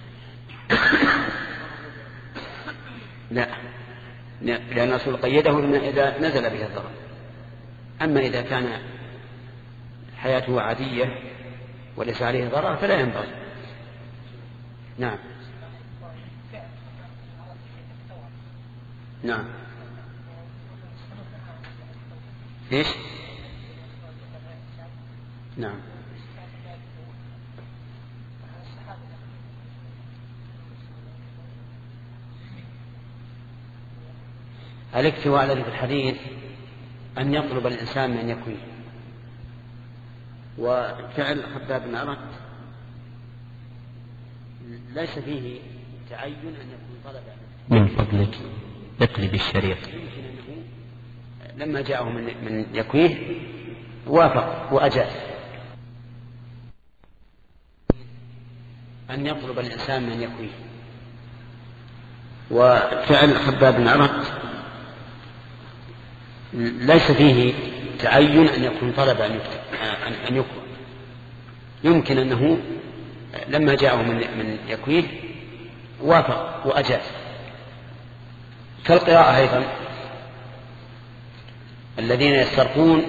لا، لأن الرسول قيده إذا نزل به الضرر. أما إذا كان حياته عادية وليس عليه ضرر فلا ينبغي. نعم. نعم. إيش؟ نعم. الاكتواء الذي في الحديث أن يطلب الإنسان من يكويه، وفعل خباب بن أرت ليس فيه تعين أن يكون طلب. من فضلك اقلب الشريط. لما جاءه من, من يكويه وافق وأجاز. أن يطلب الإنسان من يكويه، وفعل خباب بن أرت ليس فيه تعين أن يكون طلب أن يكوى. يمكن أنه لما جاءه من, من يكويه وافق وأجاز. كالقراءة أيضا، الذين يسترقون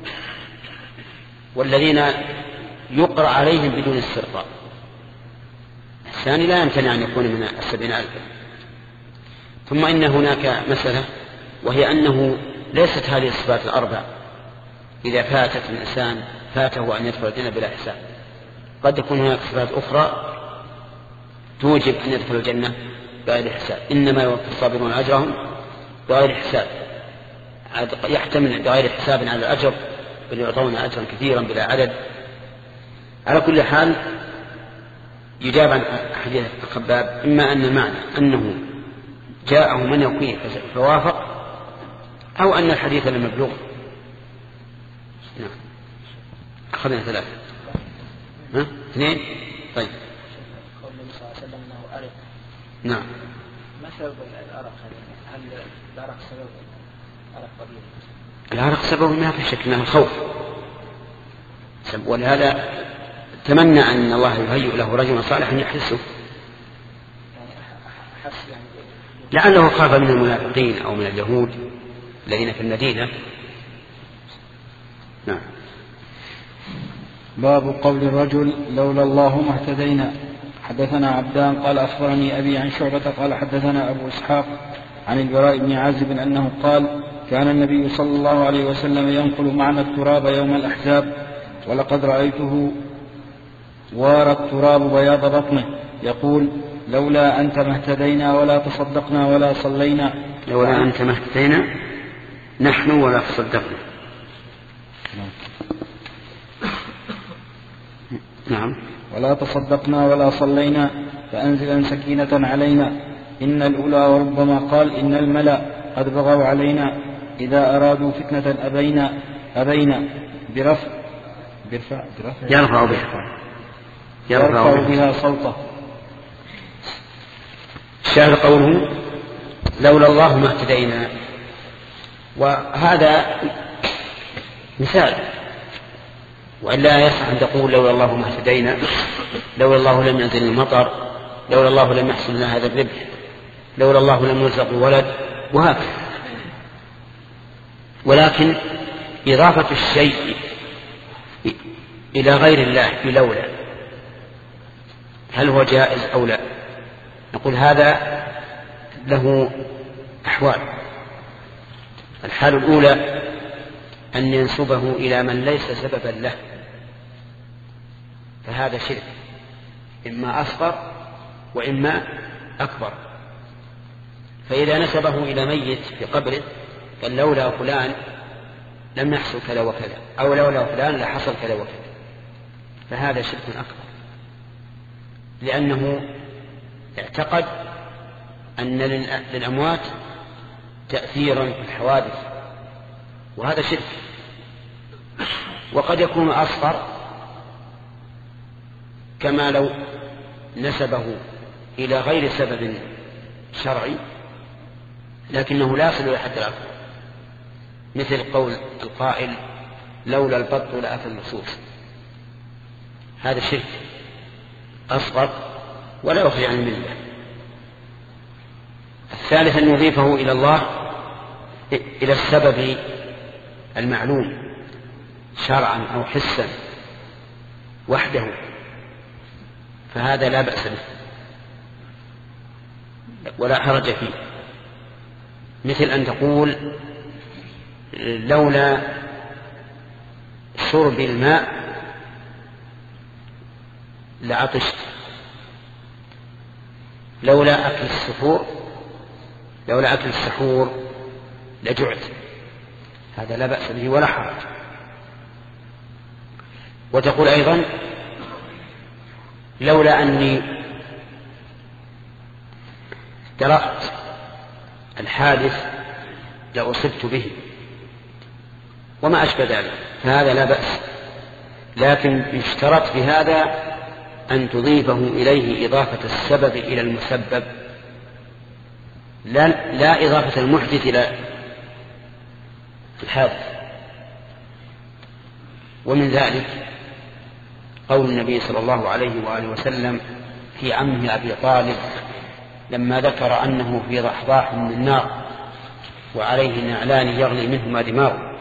والذين يقرأ عليهم بدون استرقاء، الثاني لا يمكن أن يكون من السبعين ألفا. ثم إن هناك مسألة، وهي أنه ليست هذه الصفات الأربع إذا فاتت الإنسان فاته أن يدخل الجنة بلا حساب. قد تكون هناك صفات أخرى توجب أن يدخل الجنة بغير حساب. إنما يوفى الصابرون أجرهم بغير حساب، يحتمل بغير حساب على الأجر، بل يعطون أجرا كثيرا بلا عدد. على كل حال يجاب عن حديث الخباب إما أن المعنى أنه جاءه من يكويه فوافق، أو أن الحديث لم يبلغ. نعم. أخذنا ثلاثة. ها؟ اثنين. طيب. قول النبي صلى الله عليه وسلم أنه أرق. نعم. ما سبب الأرق؟ هل الأرق سبب أرق طبيعي؟ الأرق سببه ما في شك أنه الخوف، ولهذا تمنى أن الله يهيئ له رجلا صالحا يحرسه، لعله خاف من المنافقين أو من اليهود الذين في المدينة. نعم. باب قول الرجل لولا الله ما اهتدينا. حدثنا عبدان قال أخبرني أبي عن شعبة قال حدثنا أبو إسحاق عن البراء بن عازب أنه قال كان النبي صلى الله عليه وسلم ينقل معنا التراب يوم الأحزاب، ولقد رأيته وار التراب بياض بطنه يقول لولا أنت ما اهتدينا ولا تصدقنا ولا صلينا. لولا أنت ما اهتدينا نحن ولا تصدقنا. نعم. ولا تصدقنا ولا صلينا فأنزلا سكينة علينا. إن الأولى وربما قال إن الملأ قد بغوا علينا إذا أرادوا فتنة أبينا أبينا برفع برفع برفع يرفع بها يرفع بها صوته. الشاهد قوله لولا الله ما اهتدينا، وهذا مثال، وإلا يصح أن تقول لولا الله ما اهتدينا، لولا الله لم ينزل المطر، لولا الله لم يحصل لنا هذا الربح، لولا الله لم يرزق ولد، وهكذا. ولكن إضافة الشيء إلى غير الله بلولا هل هو جائز أو لا؟ نقول هذا له أحوال. الحال الأولى أن ينسبه إلى من ليس سببا له، فهذا شرك إما أصغر وإما أكبر. فإذا نسبه إلى ميت في قبره قال لولا فلان لم يحصل كذا وكذا، أو لولا فلان لحصل كذا وكذا، فهذا شرك أكبر، لأنه اعتقد أن للأموات تأثيرا في الحوادث، وهذا شرك. وقد يكون أصغر، كما لو نسبه إلى غير سبب شرعي لكنه لا يصل إلى حد الأكبر، مثل قول القائل لولا البط لأتى اللصوص، هذا شرك أصغر ولا يخرج عن الملة. الثالث أن يضيفه إلى الله إلى السبب المعلوم شرعا أو حسا وحده، فهذا لا بأس به ولا حرج فيه. مثل أن تقول لولا شرب الماء لعطشت، لولا أكل السحور لولا أكل السحور لجعت، هذا لا بأس به ولا حرج. وتقول أيضا لولا أني درأت الحادث لأصبت به، وما أشبه ذلك، فهذا لا بأس، لكن يشترط في هذا أن تضيفه إليه إضافة السبب إلى المسبب، لا, لا إضافة المحدث إلى الحادث. ومن ذلك قول النبي صلى الله عليه وآله وسلم في عمه أبي طالب لما ذكر أنه في ضحضاح من النار وعليه نعلان يغلي منهما دماغه،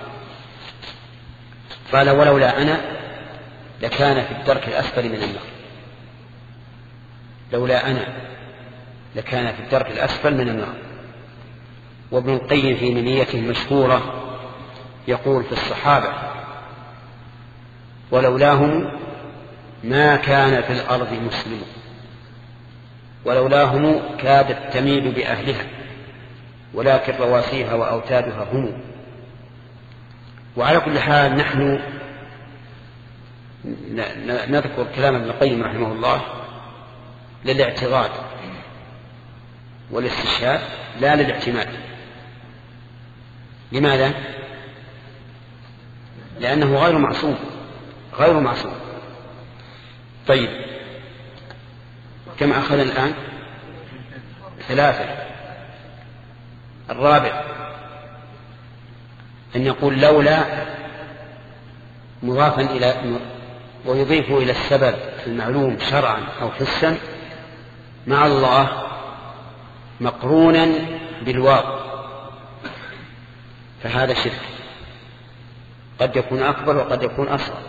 قال ولولا أنا لكان في الدرك الأسفل من النار، لولا أنا لكان في الدرك الأسفل من النار. وابن القيم في منيته المشهورة يقول في الصحابة ولولاهم ما كان في الأرض مسلم، ولولاهم كادت تميل بأهلها ولكن رواسيها وأوتادها هم. وعلى كل حال نحن نذكر كلام ابن القيم رحمه الله للاعتراض والاستشهاد لا للاعتماد. لماذا؟ لأنه غير معصوم غير معصوم. طيب كم أخذنا الآن؟ ثلاثة. الرابع أن يقول لولا مضافا إلى ويضيف إلى السبب المعلوم شرعا أو حسا مع الله مقرونا بالواو، فهذا شرك قد يكون أكبر وقد يكون أصغر.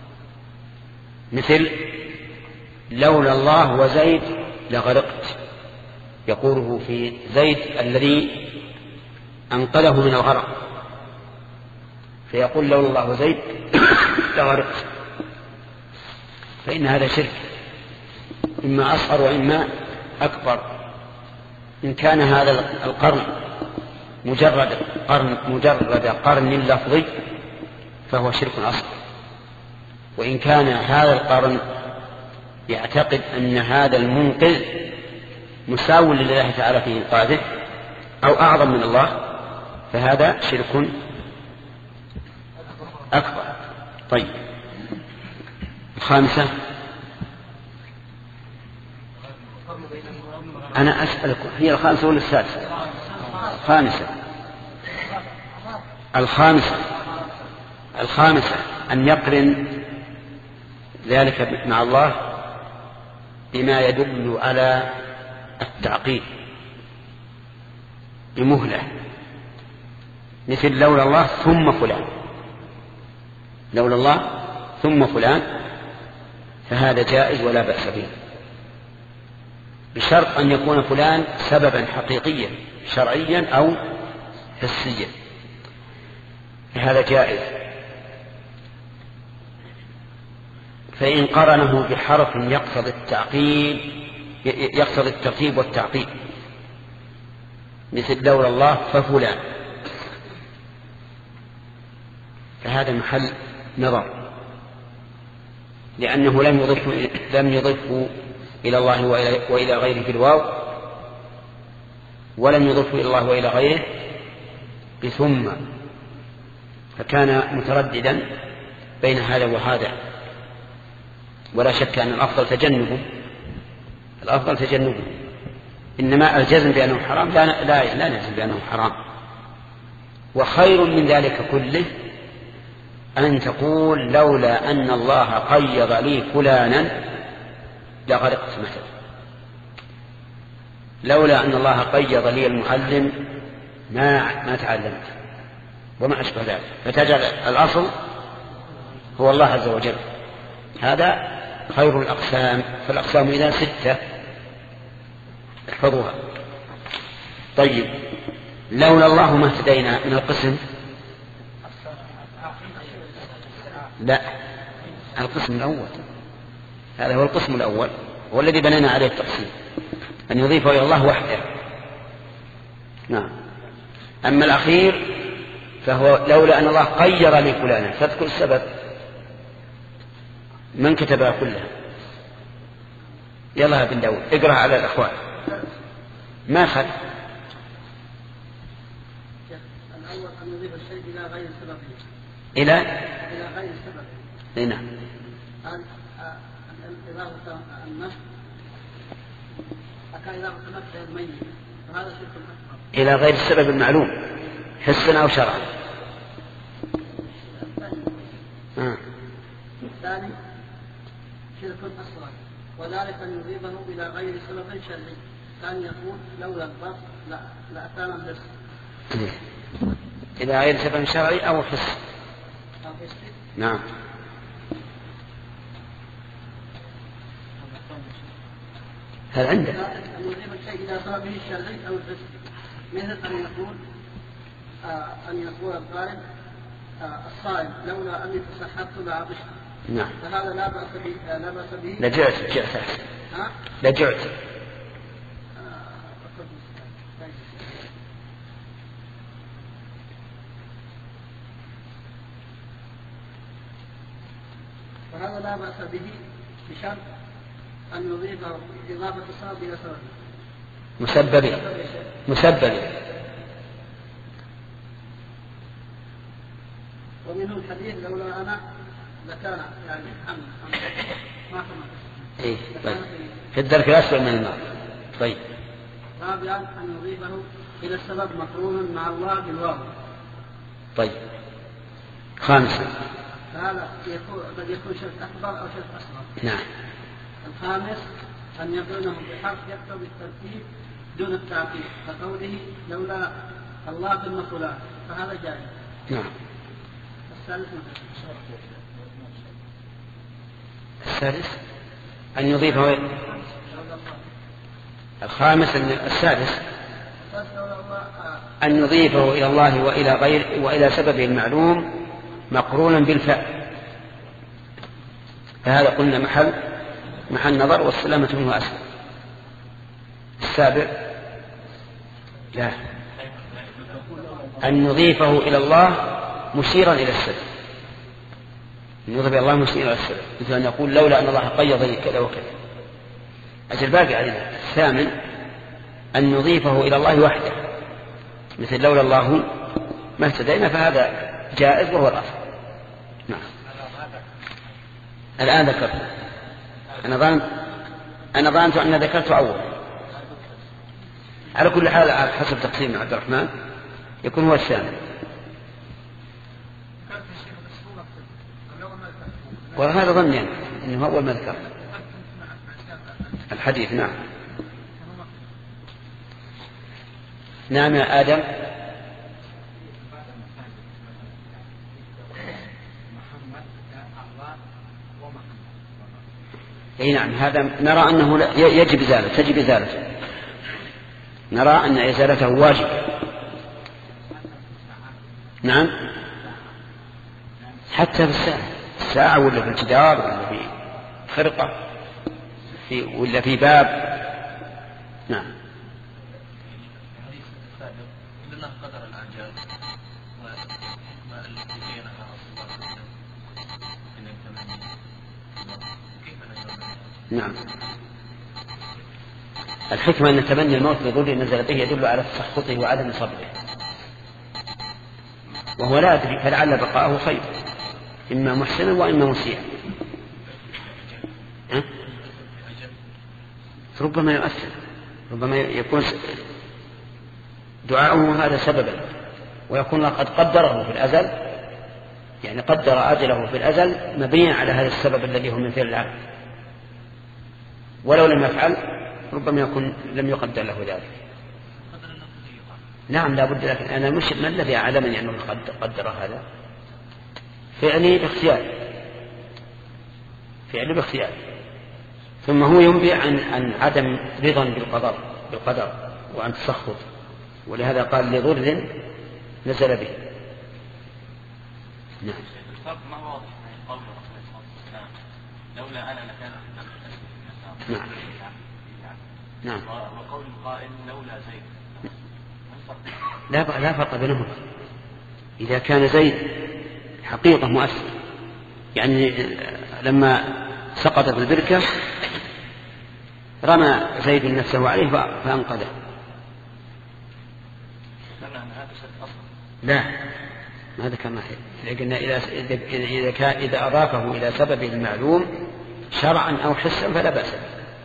مثل لولا الله وزيد لغرقت، يقوله في زيد الذي أنقذه من الغرق، فيقول لولا الله وزيد لغرقت. فإن هذا شرك إما أصغر وإما أكبر. إن كان هذا القرن مجرد قرن مجرد قرن لفظي فهو شرك أصغر، وإن كان هذا القرن يعتقد أن هذا المنقذ مساو لله تعالى في إنقاذه أو أعظم من الله فهذا شرك أكبر. طيب الخامسة، أنا أسألكم هي الخامسة ولا السادسة؟ الخامسة. الخامسة الخامسة أن يقرن ذلك مع الله بما يدل على التعقيد بمهلة، مثل لولا الله ثم فلان، لولا الله ثم فلان، فهذا جائز ولا بأس به، بشرط أن يكون فلان سببا حقيقيا شرعيا أو حسيا، فهذا جائز. فإن قرنه بحرف يقصد التعقيد يقصد الترتيب والتعقيد، مثل لولا الله ففلان، فهذا محل نظر، لأنه لم يضف لم يضفه إلى الله وإلى غيره في الواو، ولم يضفه إلى الله وإلى غيره بثم، فكان مترددا بين هذا وهذا، ولا شك أن الأفضل تجنبه الأفضل تجنبه إنما الجزم بأنه حرام لا لا لا نجزم بأنه حرام. وخير من ذلك كله أن تقول لولا أن الله قيض لي فلانا لغرقت مثلا، لولا أن الله قيض لي المعلم ما ما تعلمت وما أشبه ذلك، فتجعل الأصل هو الله عز وجل. هذا خير الأقسام، فالأقسام إذا ستة احفظوها. طيب لولا الله ما اهتدينا من القسم، لا القسم الأول، هذا هو القسم الأول هو الذي بنينا عليه التقسيم، أن يضيفه إلى الله وحده. نعم. أما الأخير فهو لولا أن الله قير لي فلانا، فاذكر السبب من كتبها كلها. يلا يا بن داود اقرأ على الأخوان. ما خل الأول أن يضيف الشيء إلى غير سببه، إلى إلى غير سببه. نعم. إضافة النفس أكا إضافة النفس الميت، فهذا شرك أكبر إلى غير السبب المعلوم حسنا أو شرعا. آه. الثاني شرك أصغر، وذلك أن يضيفه إلى غير سبب شرعي، كان يقول لولا الضبط لا لأتانا الدرس. إلى غير سبب شرعي أو حس. أو حسي. نعم. هل عندك؟ أن يضيف الشيء إلى سببه الشرعي أو الحسي، مثل أن يقول آه أن يقول القائل آه الصائم لولا أني تسحبت لعطشت. نعم. فهذا لا بأس به لا بأس به. لجعت جعت ها؟ لجعت. فهذا لا بأس به بشرط أن يضيف إضافة السبب إلى سببه. مسببه مسببه. ومنه الحديث لولا أنا لكان يعني حمل ما كما إيه طيب. في الدرك الأسفل من النار. طيب. رابعا أن يضيفه إلى السبب مقرونا مع الله بالواو. طيب. خامسا. هذا يكون قد يكون شرك أكبر أو شرك أصغر. نعم. الخامس أن يقرنه بحرف يقتضي الترتيب دون التعقيد، كقوله لولا الله ثم فلان، فهذا جائز. نعم. الثالث السادس أن يضيفه. الخامس أن السادس أن يضيفه إلى الله وإلى غير وإلى سببه المعلوم مقرونا بالفعل، فهذا قلنا محل محل نظر، والسلامة منه أسلم. السابع لا، أن نضيفه إلى الله مشيرا إلى السبب، نضيف إلى الله مشيرا إلى السبب، مثل أن يقول لولا أن الله قيضني كذا وكذا. أجل باقي علينا. الثامن أن نضيفه إلى الله وحده، مثل لولا الله ما اهتدينا، فهذا جائز وهو الأصل. نعم. الآن ذكرت، أنا ظننت أنا ظننت أن ذكرت أول. على كل حال على حسب تقسيم عبد الرحمن يكون هو الثامن. وهذا ظني يعني أنه أول ما ذكر الحديث. نعم نعم يا آدم. اي نعم، هذا نرى أنه يجب إزالته، تجب إزالته، نرى أن إزالته واجب. نعم، حتى في الساعة الساعة ولا في الجدار ولا في خرقة في ولا في باب. نعم. نعم، الحكمة أن تمني الموت بضر نزل به يدل على تسخطه وعدم صبره، وهو لا يدري، فلعل بقاءه خير، إما محسنا وإما مسيئا. أه؟ ربما يؤثر، ربما يكون دعاؤه هذا سببا، ويكون قد قدره في الأزل، يعني قدر أجله في الأزل مبنيا على هذا السبب الذي هو من فعل العبد، ولو لم يفعل ربما يكون لم يقدر له ذلك. نعم لا بد، لكن أنا مش ما الذي أعلمني أنه قدر هذا؟ فعلي باختيار، فعلي باختيار، ثم هو ينبئ عن عن عدم رضا بالقدر بالقدر وعن تسخط، ولهذا قال لضر نزل به. نعم. ما هو واضح من قول الرسول صلى الله عليه وسلم لولا أنا لكان نعم نعم، وقول القائل لولا زيد. لا لا فرق بينهما. إذا كان زيد حقيقة مؤثر، يعني لما سقط في البركة رمى زيد نفسه عليه فأنقذه. لا ما ذكرنا شيء، لكن إذا إذا كان إذا أضافه إلى سبب المعلوم شرعا أو حسا فلا بأس،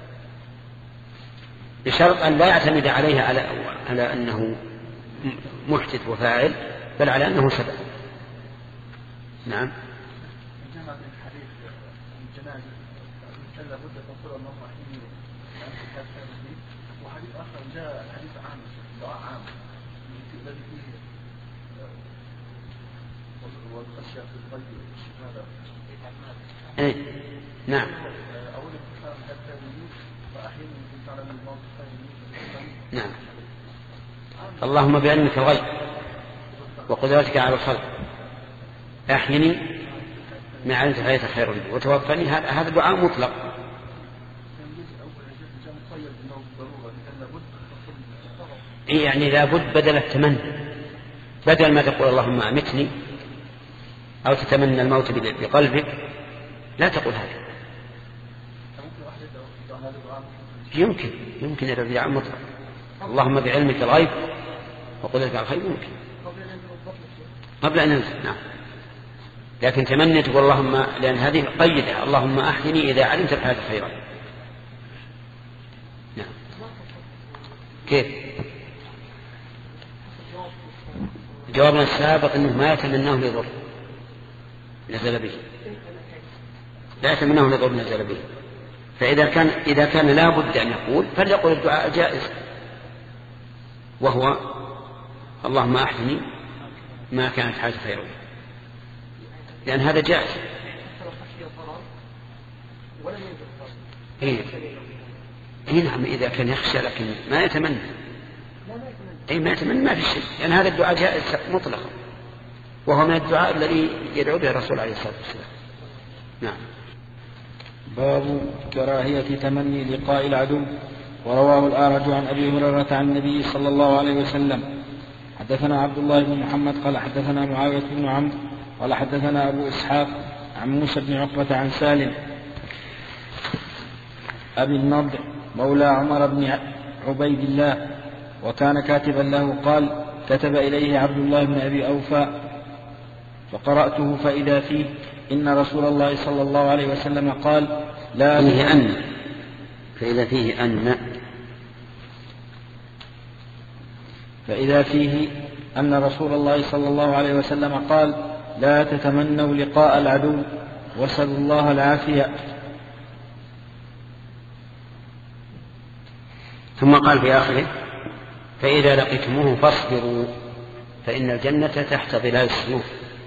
بشرط أن لا يعتمد عليها على على أنه محدث وفاعل، بل على أنه سبب. نعم. وحديث آخر جاء حديث عام دعاء عام الذي فيه والخشية في القلب هذا. إيه نعم. أول الإنسان حتى يموت فأحيانا تعلم الموت خير. نعم. اللهم بعلمك الغيب وقدرتك على الخلق أحيني ما علمت حياة خير لي وتوفني. هذا دعاء مطلق. إيه يعني لابد بدل التمني، بدل ما تقول اللهم أمتني أو تتمنى الموت بقلبك لا تقول هذا. يمكن يمكن أن الدعاء مطلق. اللهم بعلمك الغيب وقدرتك على الخير ممكن قبل أن ينزل. نعم. لكن تمني تقول اللهم، لأن هذه قيدة، اللهم أحيني إذا علمت الحياة خيرا. نعم. كيف؟ جوابنا السابق أنه ما يتمناه لضر نزل به، لا يتمناه لضر نزل به. فإذا كان إذا كان لا بد أن يقول فليقول الدعاء جائز، وهو اللهم أحيني ما كانت حاجة خيرا، لأن هذا جائز. إيه إيه نعم، إذا كان يخشى لكن ما يتمنى، أي ما يتمنى ما في شيء، لأن هذا الدعاء جائز مطلقا، وهو من الدعاء الذي يدعو به الرسول عليه الصلاة والسلام. نعم. باب كراهية تمني لقاء العدو. ورواه الأعرج عن أبي هريرة عن النبي صلى الله عليه وسلم. حدثنا عبد الله بن محمد قال حدثنا معاوية بن عمرو قال حدثنا أبو إسحاق عن موسى بن عقبة عن سالم أبي النضر مولى عمر بن عبيد الله وكان كاتبا له قال كتب إليه عبد الله بن أبي أوفى فقرأته فإذا فيه إن رسول الله صلى الله عليه وسلم قال لا فيه أن فإذا فيه أن فإذا فيه أن رسول الله صلى الله عليه وسلم قال لا تتمنوا لقاء العدو واسألوا الله العافية. ثم قال في آخره فإذا لقيتموه فاصبروا فإن الجنة تحت ظلال السيوف.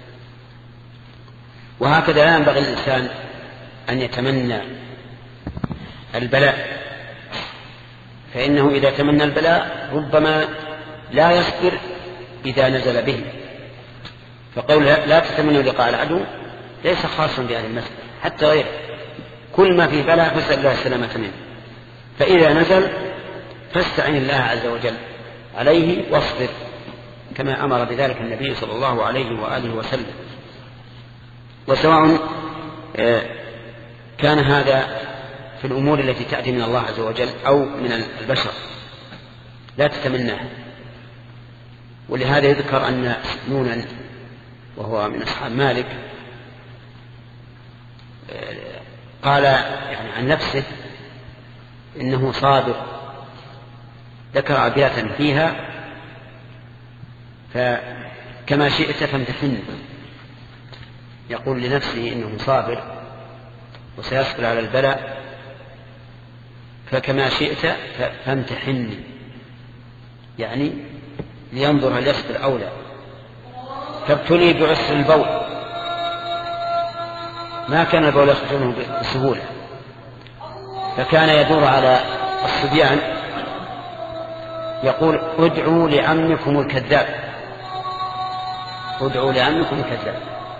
وهكذا لا ينبغي الإنسان أن يتمنى البلاء، فإنه إذا تمنى البلاء ربما لا يصبر إذا نزل به. فقول لا تتمنوا لقاء العدو ليس خاصا بهذه المسألة، حتى غيره كل ما في بلاء فاسأل الله السلامة منه. فإذا نزل فاستعن الله عز وجل عليه واصبر كما أمر بذلك النبي صلى الله عليه وآله وسلم. وسواء كان هذا في الأمور التي تأتي من الله عز وجل أو من البشر لا تتمناها. ولهذا يذكر أن نونا وهو من أصحاب مالك قال يعني عن نفسه إنه صابر، ذكر أبياتا فيها فكما شئت فامتحن، يقول لنفسه إنه صابر وسيصبر على البلاء فكما شئت فامتحني، يعني لينظر هل يصبر أو لا. فابتلي بعسر البول، ما كان البول يخرج منه بسهولة، فكان يدور على الصبيان يقول ادعوا لعمكم الكذاب، ادعوا لعمكم الكذاب.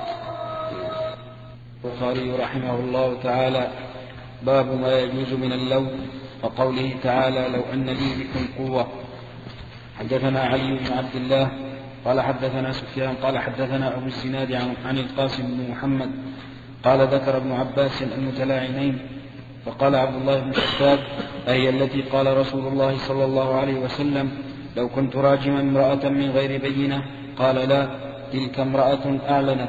البخاري رحمه الله تعالى باب ما يجوز من اللوم وقوله تعالى لو أن لي بكم قوة. حدثنا علي بن عبد الله قال حدثنا سفيان قال حدثنا أبو الزناد عن القاسم بن محمد قال ذكر ابن عباس المتلاعنين فقال عبد الله بن شداد أهي التي قال رسول الله صلى الله عليه وسلم لو كنت راجما امرأة من غير بينة؟ قال لا، تلك امرأة أعلنت.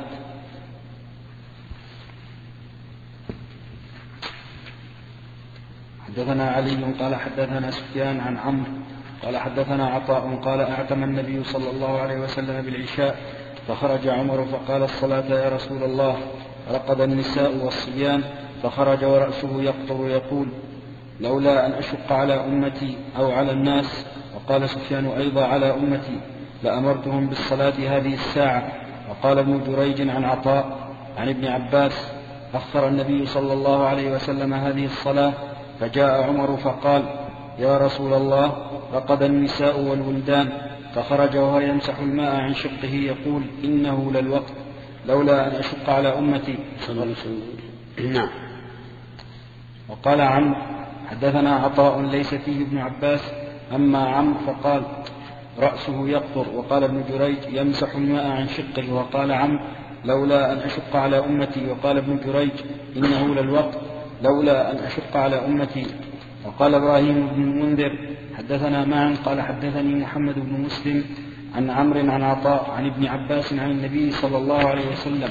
حدثنا علي قال حدثنا سفيان عن عمرو قال حدثنا عطاء قال اعتم النبي صلى الله عليه وسلم بالعشاء فخرج عمر فقال الصلاة يا رسول الله. رقد النساء والصبيان فخرج ورأسه يقطر يقول لولا أن أشق على أمتي أو على الناس. وقال سفيان أيضا على أمتي لأمرتهم بالصلاة هذه الساعة. وقال ابن جريج عن عطاء عن ابن عباس أخر النبي صلى الله عليه وسلم هذه الصلاة فجاء عمر فقال يا رسول الله رقد النساء والولدان. فخرج وهو يمسح الماء عن شقه يقول إنه للوقت لولا أن أشق على أمتي. نعم. وقال عمرو حدثنا عطاء ليس فيه ابن عباس أما عمرو فقال رأسه يقطر. وقال ابن جريج يمسح الماء عن شقه. وقال عمرو لولا أن أشق على أمتي. وقال ابن جريج إنه للوقت لولا أن أشق على أمتي. وقال إبراهيم بن المنذر حدثنا معا قال حدثني محمد بن مسلم عن عمرو عن عطاء عن ابن عباس عن النبي صلى الله عليه وسلم.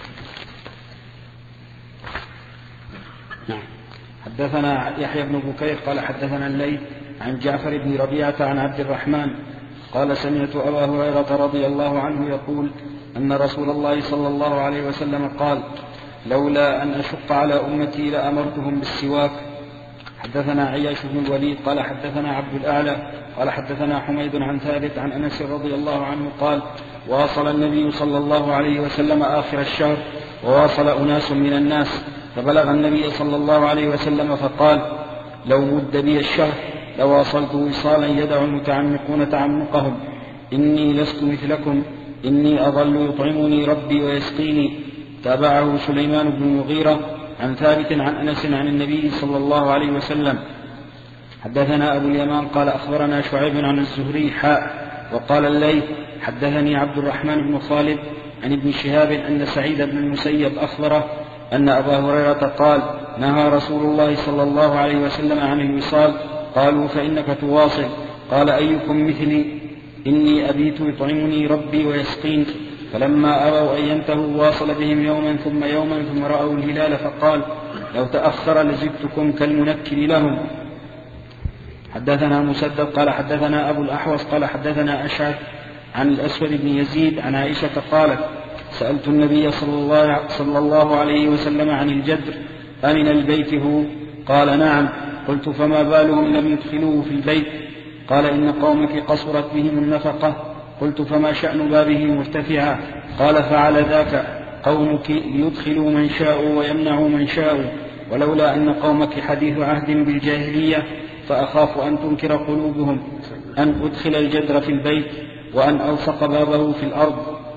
حدثنا يحيى بن بكير قال حدثنا الليث عن جعفر بن ربيعة عن عبد الرحمن قال سمعت أبا هريرة رضي الله عنه يقول أن رسول الله صلى الله عليه وسلم قال لولا أن أشق على أمتي لأمرتهم بالسواك. حدثنا عياش بن الوليد قال حدثنا عبد الأعلى قال حدثنا حميد عن ثابت عن أنس رضي الله عنه قال واصل النبي صلى الله عليه وسلم آخر الشهر وواصل أناس من الناس فبلغ النبي صلى الله عليه وسلم فقال لو مد بي الشهر لواصلت وصالا يدع المتعمقون تعمقهم إني لست مثلكم إني أظل يطعمني ربي ويسقيني. تابعه سليمان بن المغيرة عن ثابت عن أنس عن النبي صلى الله عليه وسلم. حدثنا أبو اليمان قال أخبرنا شعيب عن الزهري حاء وقال الليث حدثني عبد الرحمن بن خالد عن ابن شهاب أن سعيد بن المسيب أخبره أن أبا هريرة قال نهى رسول الله صلى الله عليه وسلم عن الوصال. قالوا فإنك تواصل. قال أيكم مثلي إني أبيت يطعمني ربي ويسقين. فلما أروا أن ينتهوا واصل بهم يوما ثم يوما ثم رأوا الهلال فقال لو تأخر لزدتكم كالمنكر لهم. حدثنا مسدد قال حدثنا أبو الأحوص قال حدثنا أشعث عن الأسود بن يزيد عن عائشة قالت سألت النبي صلى الله عليه وسلم عن الجدر أمن البيت هو؟ قال نعم. قلت فما بالهم لم يدخلوه في البيت؟ قال إن قومك قصرت بهم النفقة. قلت فما شأن بابه مرتفعا؟ قال فعل ذاك قومك ليدخلوا من شاءوا ويمنعوا من شاءوا، ولولا أن قومك حديث عهد بالجاهلية فأخاف أن تنكر قلوبهم أن أدخل الجدر في البيت وأن ألصق بابه في الأرض.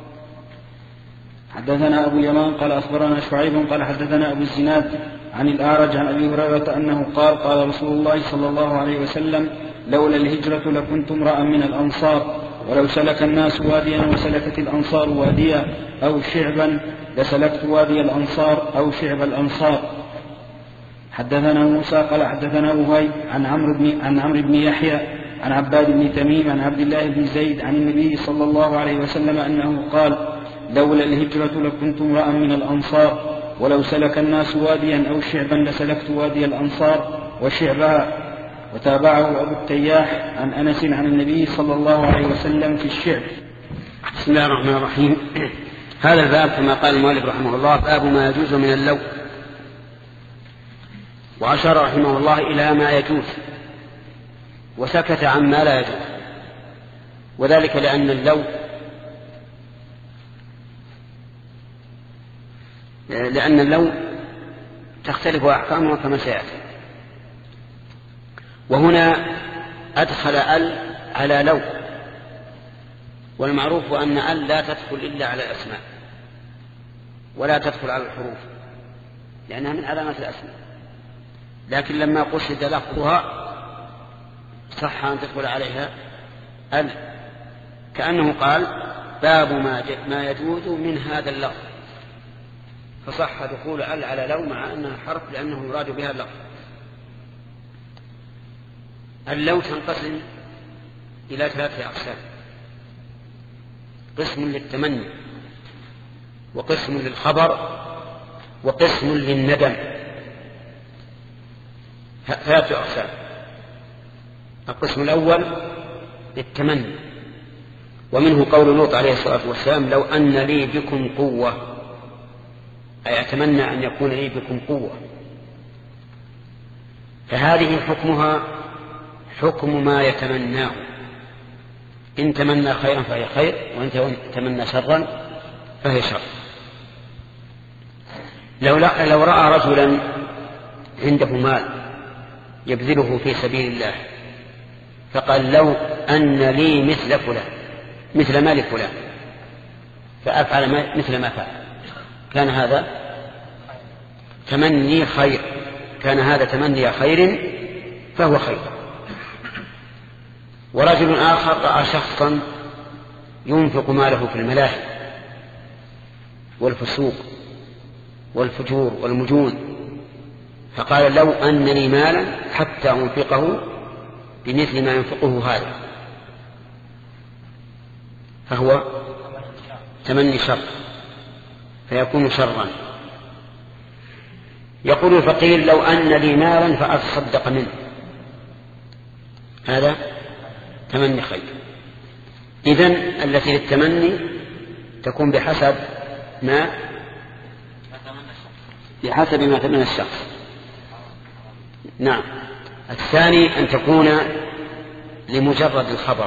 حدثنا أبو اليمان قال أخبرنا شعيب قال حدثنا أبو الزناد عن الأعرج عن أبي هريرة أنه قال قال رسول الله صلى الله عليه وسلم لولا الهجرة لكنت امرأ من الأنصار، ولو سلك الناس واديا وسلكت الأنصار واديا أو شعبا لسلكت وادي الأنصار أو شعب الأنصار. حدثنا موسى قال حدثنا وهيب عن عمرو بن عن عمرو بن يحيى عن عباد بن تميم عن عبد الله بن زيد عن النبي صلى الله عليه وسلم أنه قال لولا الهجرة لكنت امرأ من الأنصار، ولو سلك الناس واديا أو شعبا لسلكت وادي الأنصار وشعبها. وتابعه أبو التياح عن أنس عن النبي صلى الله عليه وسلم في الشعب. بسم الله الرحمن الرحيم. هذا الباب كما قال المؤلف رحمه الله باب ما يجوز من اللو، وأشار رحمه الله إلى ما يجوز وسكت عن ما لا يجوز، وذلك لأن اللو لأن اللو تختلف أحكامها كما سيأتي. وهنا أدخل أل على لو، والمعروف أن أل لا تدخل إلا على الأسماء ولا تدخل على الحروف لأنها من علامات الأسماء، لكن لما قصد لفظها صح أن تدخل عليها أل، كأنه قال باب ما يجوز من هذا اللفظ، فصح دخول أل على لو مع أنها حرف لأنه يراد بها اللفظ. اللو تنقسم إلى ثلاثة أقسام: قسم للتمني، وقسم للخبر، وقسم للندم. ثلاثة أقسام. القسم الأول للتمني، ومنه قول لوط عليه الصلاة والسلام لو أن لي بكم قوة، أي أتمنى أن يكون لي بكم قوة. فهذه حكمها حكم ما يتمناه، إن تمنى خيرا فهي خير، وإن تمنى شرا فهي شر. لو, لو رأى رجلا عنده مال يبذله في سبيل الله فقال لو أن لي مثل فلان مثل مال فلان فأفعل مثل ما فعل، كان هذا تمني خير، كان هذا تمني خير فهو خير. ورجل آخر رأى شخصا ينفق ماله في الملاهي والفسوق والفجور والمجون فقال لو أن لي مالا حتى أنفقه بمثل ما ينفقه هذا، فهو تمني شر فيكون شرا. يقول الفقير لو أن لي مالا فأتصدق منه، هذا تمني خير. إذن التي للتمني تكون بحسب ما بحسب ما تمنى الشخص. نعم. الثاني أن تكون لمجرد الخبر،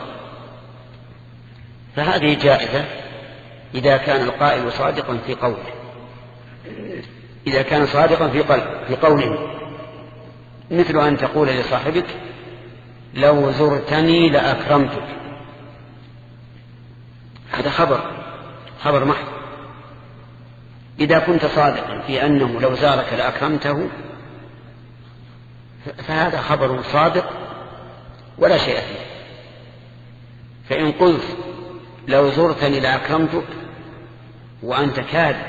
فهذه جائزة إذا كان القائل صادقا في قوله، إذا كان صادقا في قلب في قوله، مثل أن تقول لصاحبك لو زرتني لأكرمتك، هذا خبر خبر محض. إذا كنت صادقا في أنه لو زارك لأكرمته فهذا خبر صادق ولا شيء فيه. فإن قلت لو زرتني لأكرمتك وأنت كاذب،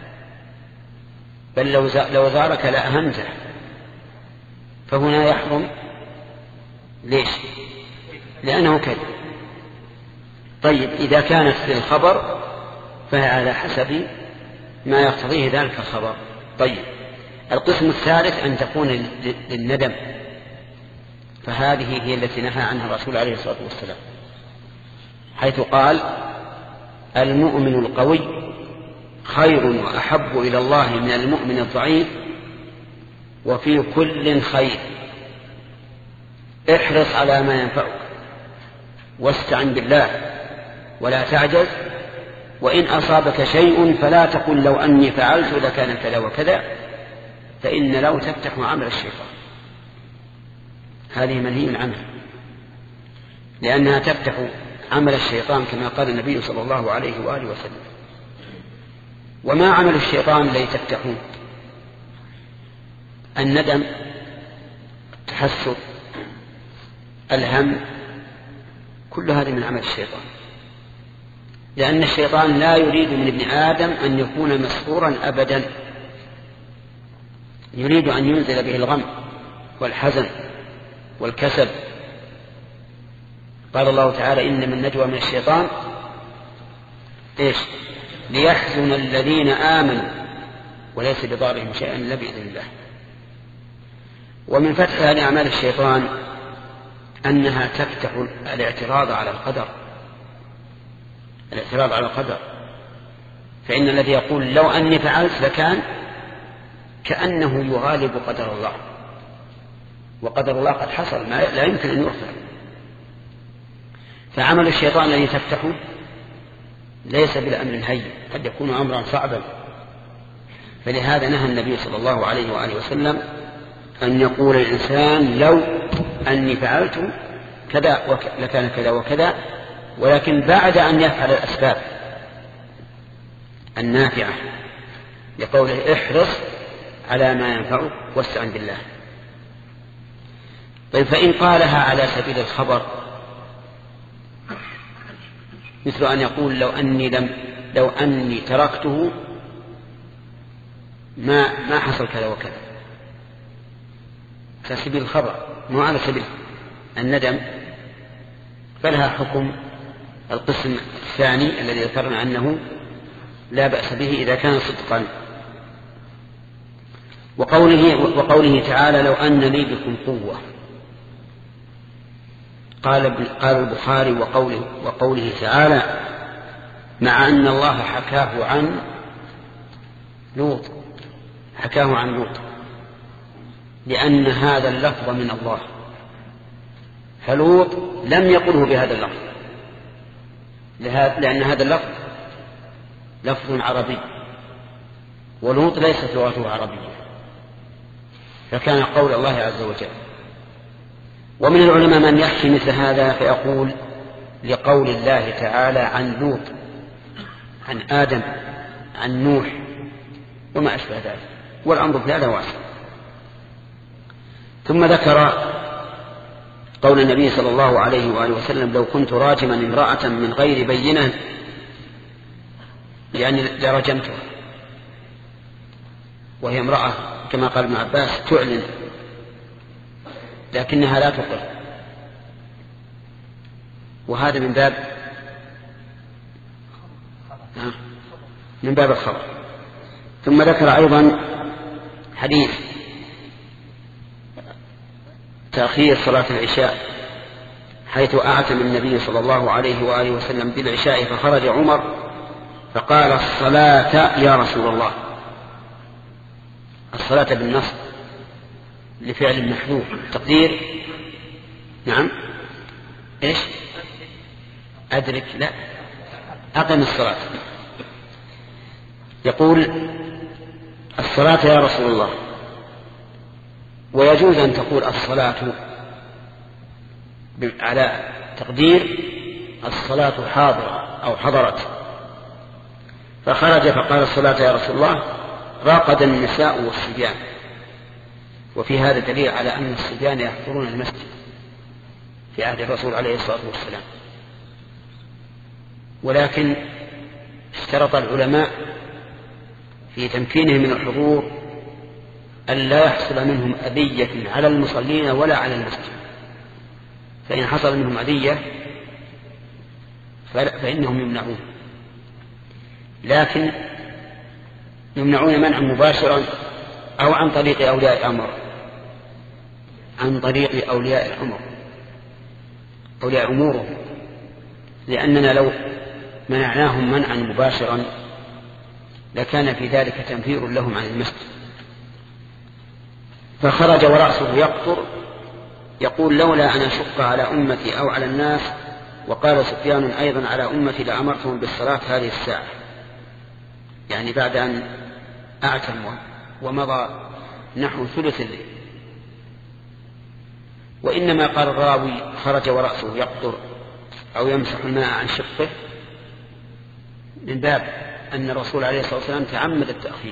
بل لو زارك لأهنته، فهنا يحرم. ليش؟ لأنه كذب. طيب إذا كانت في الخبر فهي على حسب ما يقتضيه ذلك الخبر. طيب القسم الثالث أن تكون للندم، فهذه هي التي نهى عنها الرسول عليه الصلاة والسلام، حيث قال المؤمن القوي خير وأحب إلى الله من المؤمن الضعيف وفي كل خير، احرص على ما ينفعك واستعن بالله ولا تعجز، وإن أصابك شيء فلا تقل لو أني فعلت لكان كذا وكذا، فإن لو تفتح عمل الشيطان. هذه منهي عنها لأنها تفتح عمل الشيطان كما قال النبي صلى الله عليه وآله وسلم. وما عمل الشيطان الذي تفتحون؟ الندم، التحسر، الهم، كل هذه من عمل الشيطان، لأن الشيطان لا يريد من ابن آدم أن يكون مسرورا أبدا، يريد أن ينزل به الغم والحزن والكسل. قال الله تعالى إنما النجوى من الشيطان إيش؟ ليحزن الذين آمنوا وليس بضارهم شيئا إلا بإذن الله. ومن فتحها لأعمال الشيطان أنها تفتح الاعتراض على القدر، الاعتراض على القدر. فإن الذي يقول لو أني فعلت لكان، كأنه يغالب قدر الله، وقدر الله قد حصل، ما لا يمكن أن يغفر. فعمل الشيطان الذي تفتحه ليس بالأمر الهين، قد يكون أمرا صعبا. فلهذا نهى النبي صلى الله عليه وآله وسلم أن يقول الإنسان لو أني فعلت كذا لكان كذا وكذا، ولكن بعد أن يفعل الأسباب النافعة، لقوله احرص على ما ينفعك واستعن بالله. طيب فإن قالها على سبيل الخبر، مثل أن يقول لو أني لم لو أني تركته ما ما حصل كذا وكذا، كسبيل الخبر مو على سبيل الندم، فلها حكم القسم الثاني الذي ذكرنا أنه لا بأس به إذا كان صدقا. وقوله, وقوله تعالى لو أن لي بكم قوة، قال, قال البخاري وقوله, وقوله تعالى مع أن الله حكاه عن لوط، حكاه عن لوط لأن هذا اللفظ من الله، فلوط لم يقله بهذا اللفظ، لأن هذا اللفظ لفظ عربي ولوط ليست لغته عربية، فكان قول الله عز وجل. ومن العلماء من يحكي مثل هذا فيقول لقول الله تعالى عن لوط، عن آدم، عن نوح وما أشبه ذلك، والأمر في هذا واسع. ثم ذكر قول النبي صلى الله عليه وآله وسلم لو كنت راجما امرأة من غير بينة يعني لرجمتها، وهي امرأة كما قال ابن عباس تعلن لكنها لا تقر، وهذا من باب من باب الخبر. ثم ذكر أيضا حديث تأخير صلاة العشاء، حيث أعتم النبي صلى الله عليه وآله وسلم بالعشاء فخرج عمر فقال الصلاة يا رسول الله، الصلاة بالنصب لفعل محذوف، تقدير نعم إيش أدرك لا أقم الصلاة. يقول الصلاة يا رسول الله، ويجوز أن تقول الصلاة على تقدير الصلاة حاضرة أو حضرت، فخرج فقال الصلاة يا رسول الله، راقد النساء والصبيان. وفي هذا دليل على أن الصبيان يحضرون المسجد في عهد الرسول عليه الصلاة والسلام، ولكن اشترط العلماء في تمكينهم من الحضور أن لا يحصل منهم أذية على المصلين ولا على المسجد، فإن حصل منهم أذية فإنهم يمنعون، لكن يمنعون منعا مباشرا أو عن طريق أولياء الأمر، عن طريق أولياء الأمر أولياء أمورهم، لأننا لو منعناهم منعا مباشرا لكان في ذلك تنفير لهم عن المسجد. فخرج ورأسه يقطر يقول لولا أن أشق على أمتي أو على الناس. وقال سفيان أيضا على أمتي لأمرتهم بالصلاة هذه الساعة، يعني بعد أن أعتم ومضى نحو ثلث الليل. وإنما قال الراوي خرج ورأسه يقطر أو يمسح الماء عن شقه من باب أن الرسول عليه الصلاة والسلام تعمد التأخير،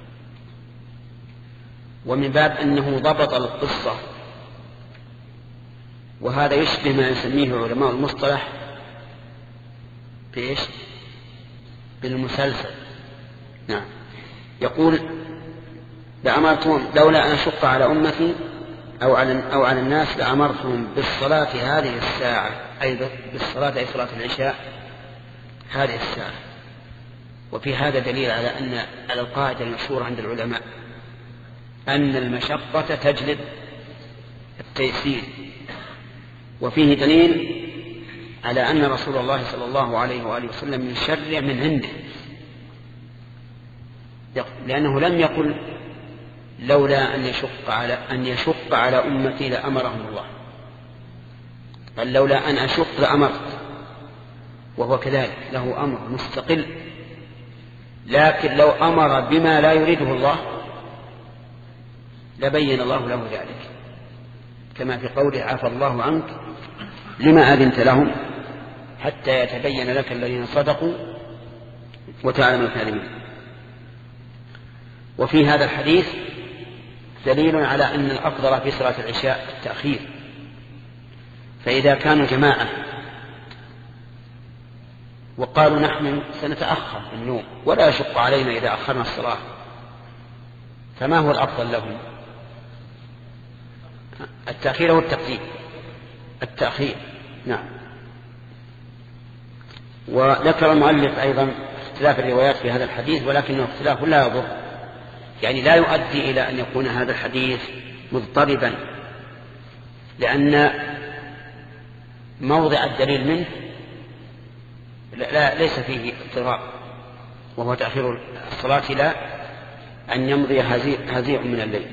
ومن باب أنه ضبط القصة، وهذا يشبه ما يسميه علماء المصطلح بإيش؟ بالمسلسل. نعم، يقول لأمرتهم لولا أن أشق على أمتي أو على, أو على الناس لأمرتهم بالصلاة هذه الساعة، أي بالصلاة أي صلاة العشاء هذه الساعة. وفي هذا دليل على أن على القاعدة المشهورة عند العلماء أن المشقة تجلب التيسير، وفيه دليل على أن رسول الله صلى الله عليه وآله وسلم يشرع من عنده، لأنه لم يقل لولا أن يشق على أن يشق على أمتي لأمرهم الله، بل لولا أن أشق لأمرت، وهو كذلك له أمر مستقل. لكن لو أمر بما لا يريده الله لبين الله له ذلك، كما في قوله عفى الله عنك لما أذنت لهم حتى يتبين لك الذين صدقوا وتعلم الكاذبين. وفي هذا الحديث دليل على أن الأفضل في صلاة العشاء التأخير، فإذا كانوا جماعة وقالوا نحن سنتأخر في النوم ولا يشق علينا إذا أخرنا الصلاة، فما هو الأفضل لهم؟ التأخير أو التقديم؟ التأخير. نعم. وذكر المؤلف أيضا اختلاف الروايات في هذا الحديث، ولكنه اختلاف لا يضر، يعني لا يؤدي إلى أن يكون هذا الحديث مضطربا، لأن موضع الدليل منه لا ليس فيه اضطراب، وهو تأخير الصلاة لا أن يمضي هزيع من الليل.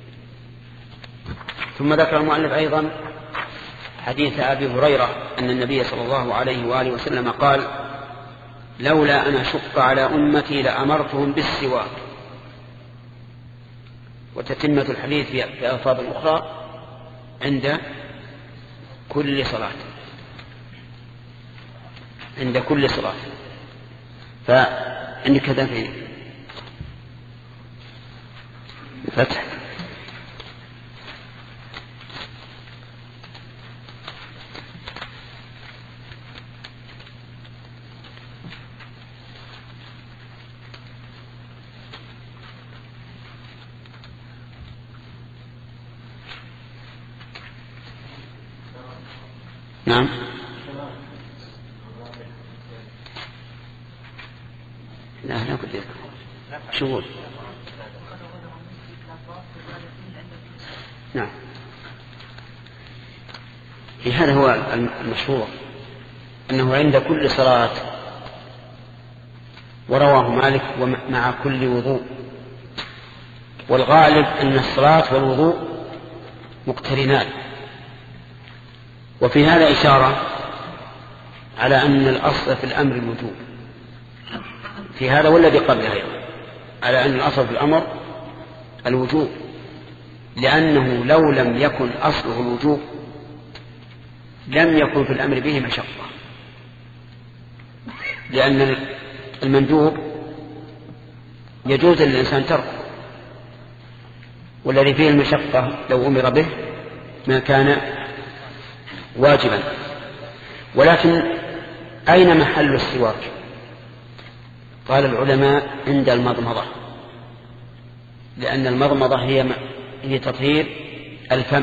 ثم ذكر المؤلف أيضا حديث أبي هريرة أن النبي صلى الله عليه وآله وسلم قال لولا أن أشق على أمتي لأمرتهم بالسواك. وتتمة الحديث في ألفاظ أخرى عند كل صلاة، عند كل صلاة. فعندك كذا في فتح نعم. لا لا كنت شغول. نعم. في هذا هو المشهور أنه عند كل صلاة، ورواه مالك ومع كل وضوء، والغالب أن الصلاة والوضوء مقترنان. وفي هذا إشارة على أن الأصل في الأمر الوجوب في هذا والذي قبله أيضا، على أن الأصل في الأمر الوجوب، لأنه لو لم يكن أصله الوجوب لم يكن في الأمر به مشقة، لأن المندوب يجوز للإنسان تركه، والذي فيه المشقة لو أمر به ما كان واجبا. ولكن أين محل السواك؟ قال العلماء عند المضمضة، لأن المضمضة هي هي تطهير الفم،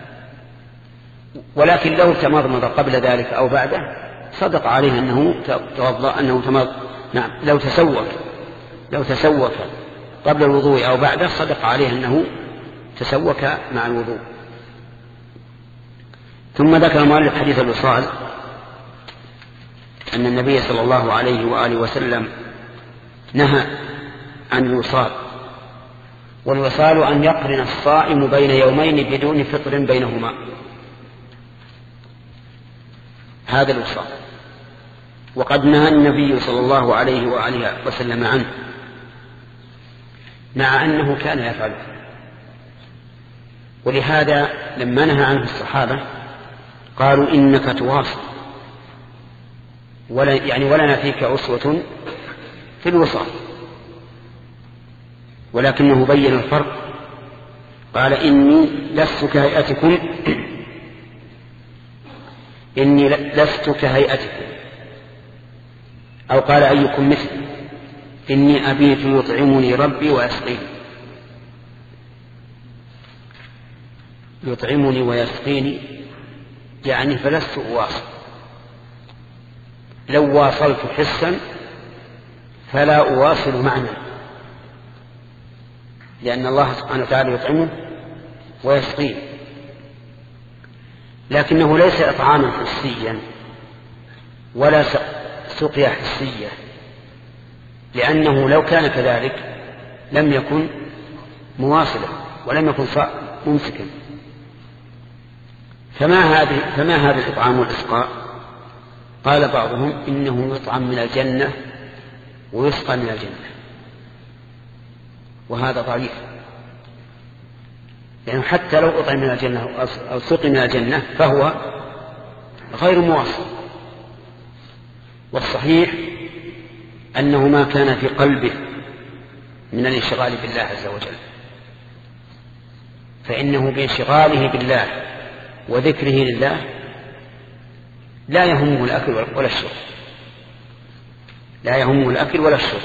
ولكن لو تمضمض قبل ذلك أو بعده صدق عليه أنه توضأ أنه تمض نعم لو تسوك لو تسوك قبل الوضوء أو بعده صدق عليه أنه تسوك مع الوضوء. ثم ذكر المؤلف حديث الوصال أن النبي صلى الله عليه وآله وسلم نهى عن الوصال، والوصال أن يقرن الصائم بين يومين بدون فطر بينهما، هذا الوصال، وقد نهى النبي صلى الله عليه وآله وسلم عنه مع أنه كان يفعله. ولهذا لما نهى عنه الصحابة قالوا إنك تواصل ولا يعني ولنا فيك أسوة في الوصال، ولكنه بين الفرق، قال إني لست كهيئتكم إني لست كهيئتكم، أو قال أيكم مثل إني أبيت يطعمني ربي ويسقيني، يطعمني ويسقيني يعني فلست أواصل، لو واصلت حسا فلا أواصل معنى، لأن الله سبحانه وتعالى يطعمه ويسقيه، لكنه ليس إطعاما حسيا ولا سقيا حسية، لأنه لو كان كذلك لم يكن مواصلا ولم يكن ممسكا. فما هذه فما هذا الإطعام والإسقاء؟ قال بعضهم إنه يطعم من الجنة ويسقى من الجنة، وهذا ضعيف، لأنه حتى لو أطعم من الجنة أو سقي من الجنة فهو غير مواصل. والصحيح أنه ما كان في قلبه من الانشغال بالله عز وجل، فإنه بانشغاله بالله وذكره لله لا يهمه الأكل ولا الشرب، لا يهمه الأكل ولا الشرب،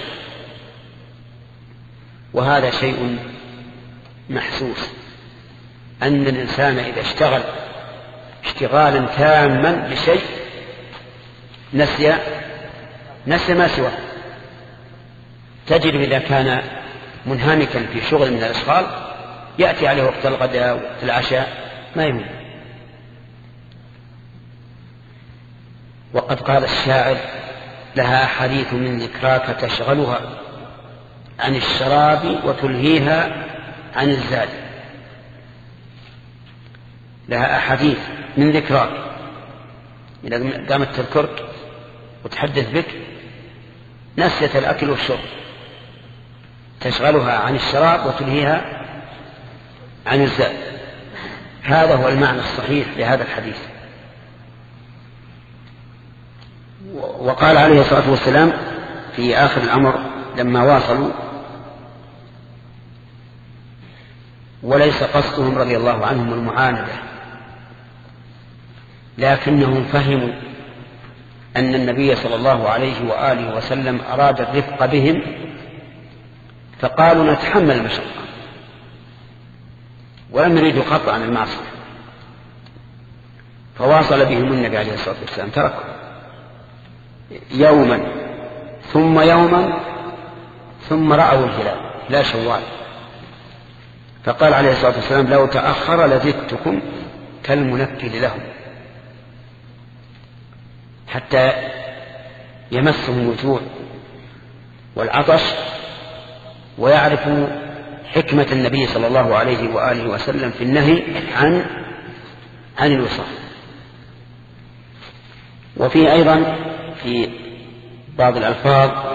وهذا شيء محسوس، أن الإنسان إذا اشتغل اشتغالا تاما بشيء نسي نسي ما سواه. تجد إذا كان منهمكا في شغل من الأشغال يأتي عليه وقت الغداء وقت العشاء ما يهم. وقد قال الشاعر لها أحاديث من ذكراك تشغلها عن الشراب وتلهيها عن الزاد، لها أحاديث من ذكراك، إذا قامت تذكرك وتحدث بك نسيت الأكل والشرب، تشغلها عن الشراب وتلهيها عن الزاد. هذا هو المعنى الصحيح لهذا الحديث. وقال عليه الصلاة والسلام في آخر الأمر لما واصلوا: وليس قصدهم رضي الله عنهم المعاندة، لكنهم فهموا أن النبي صلى الله عليه وآله وسلم أراد الرفق بهم، فقالوا نتحمل المشقة، ولم يريدوا قطعا المعصية، فواصل بهم النبي عليه الصلاة والسلام، تركوا يوما ثم يوما ثم رأوا الهلال لا شوال، فقال عليه الصلاة والسلام: لو تأخر لزدتكم كالمنكل لهم، حتى يمسهم الجوع والعطش ويعرفوا حكمة النبي صلى الله عليه وآله وسلم في النهي عن عن الوصال. وفي أيضا في بعض الألفاظ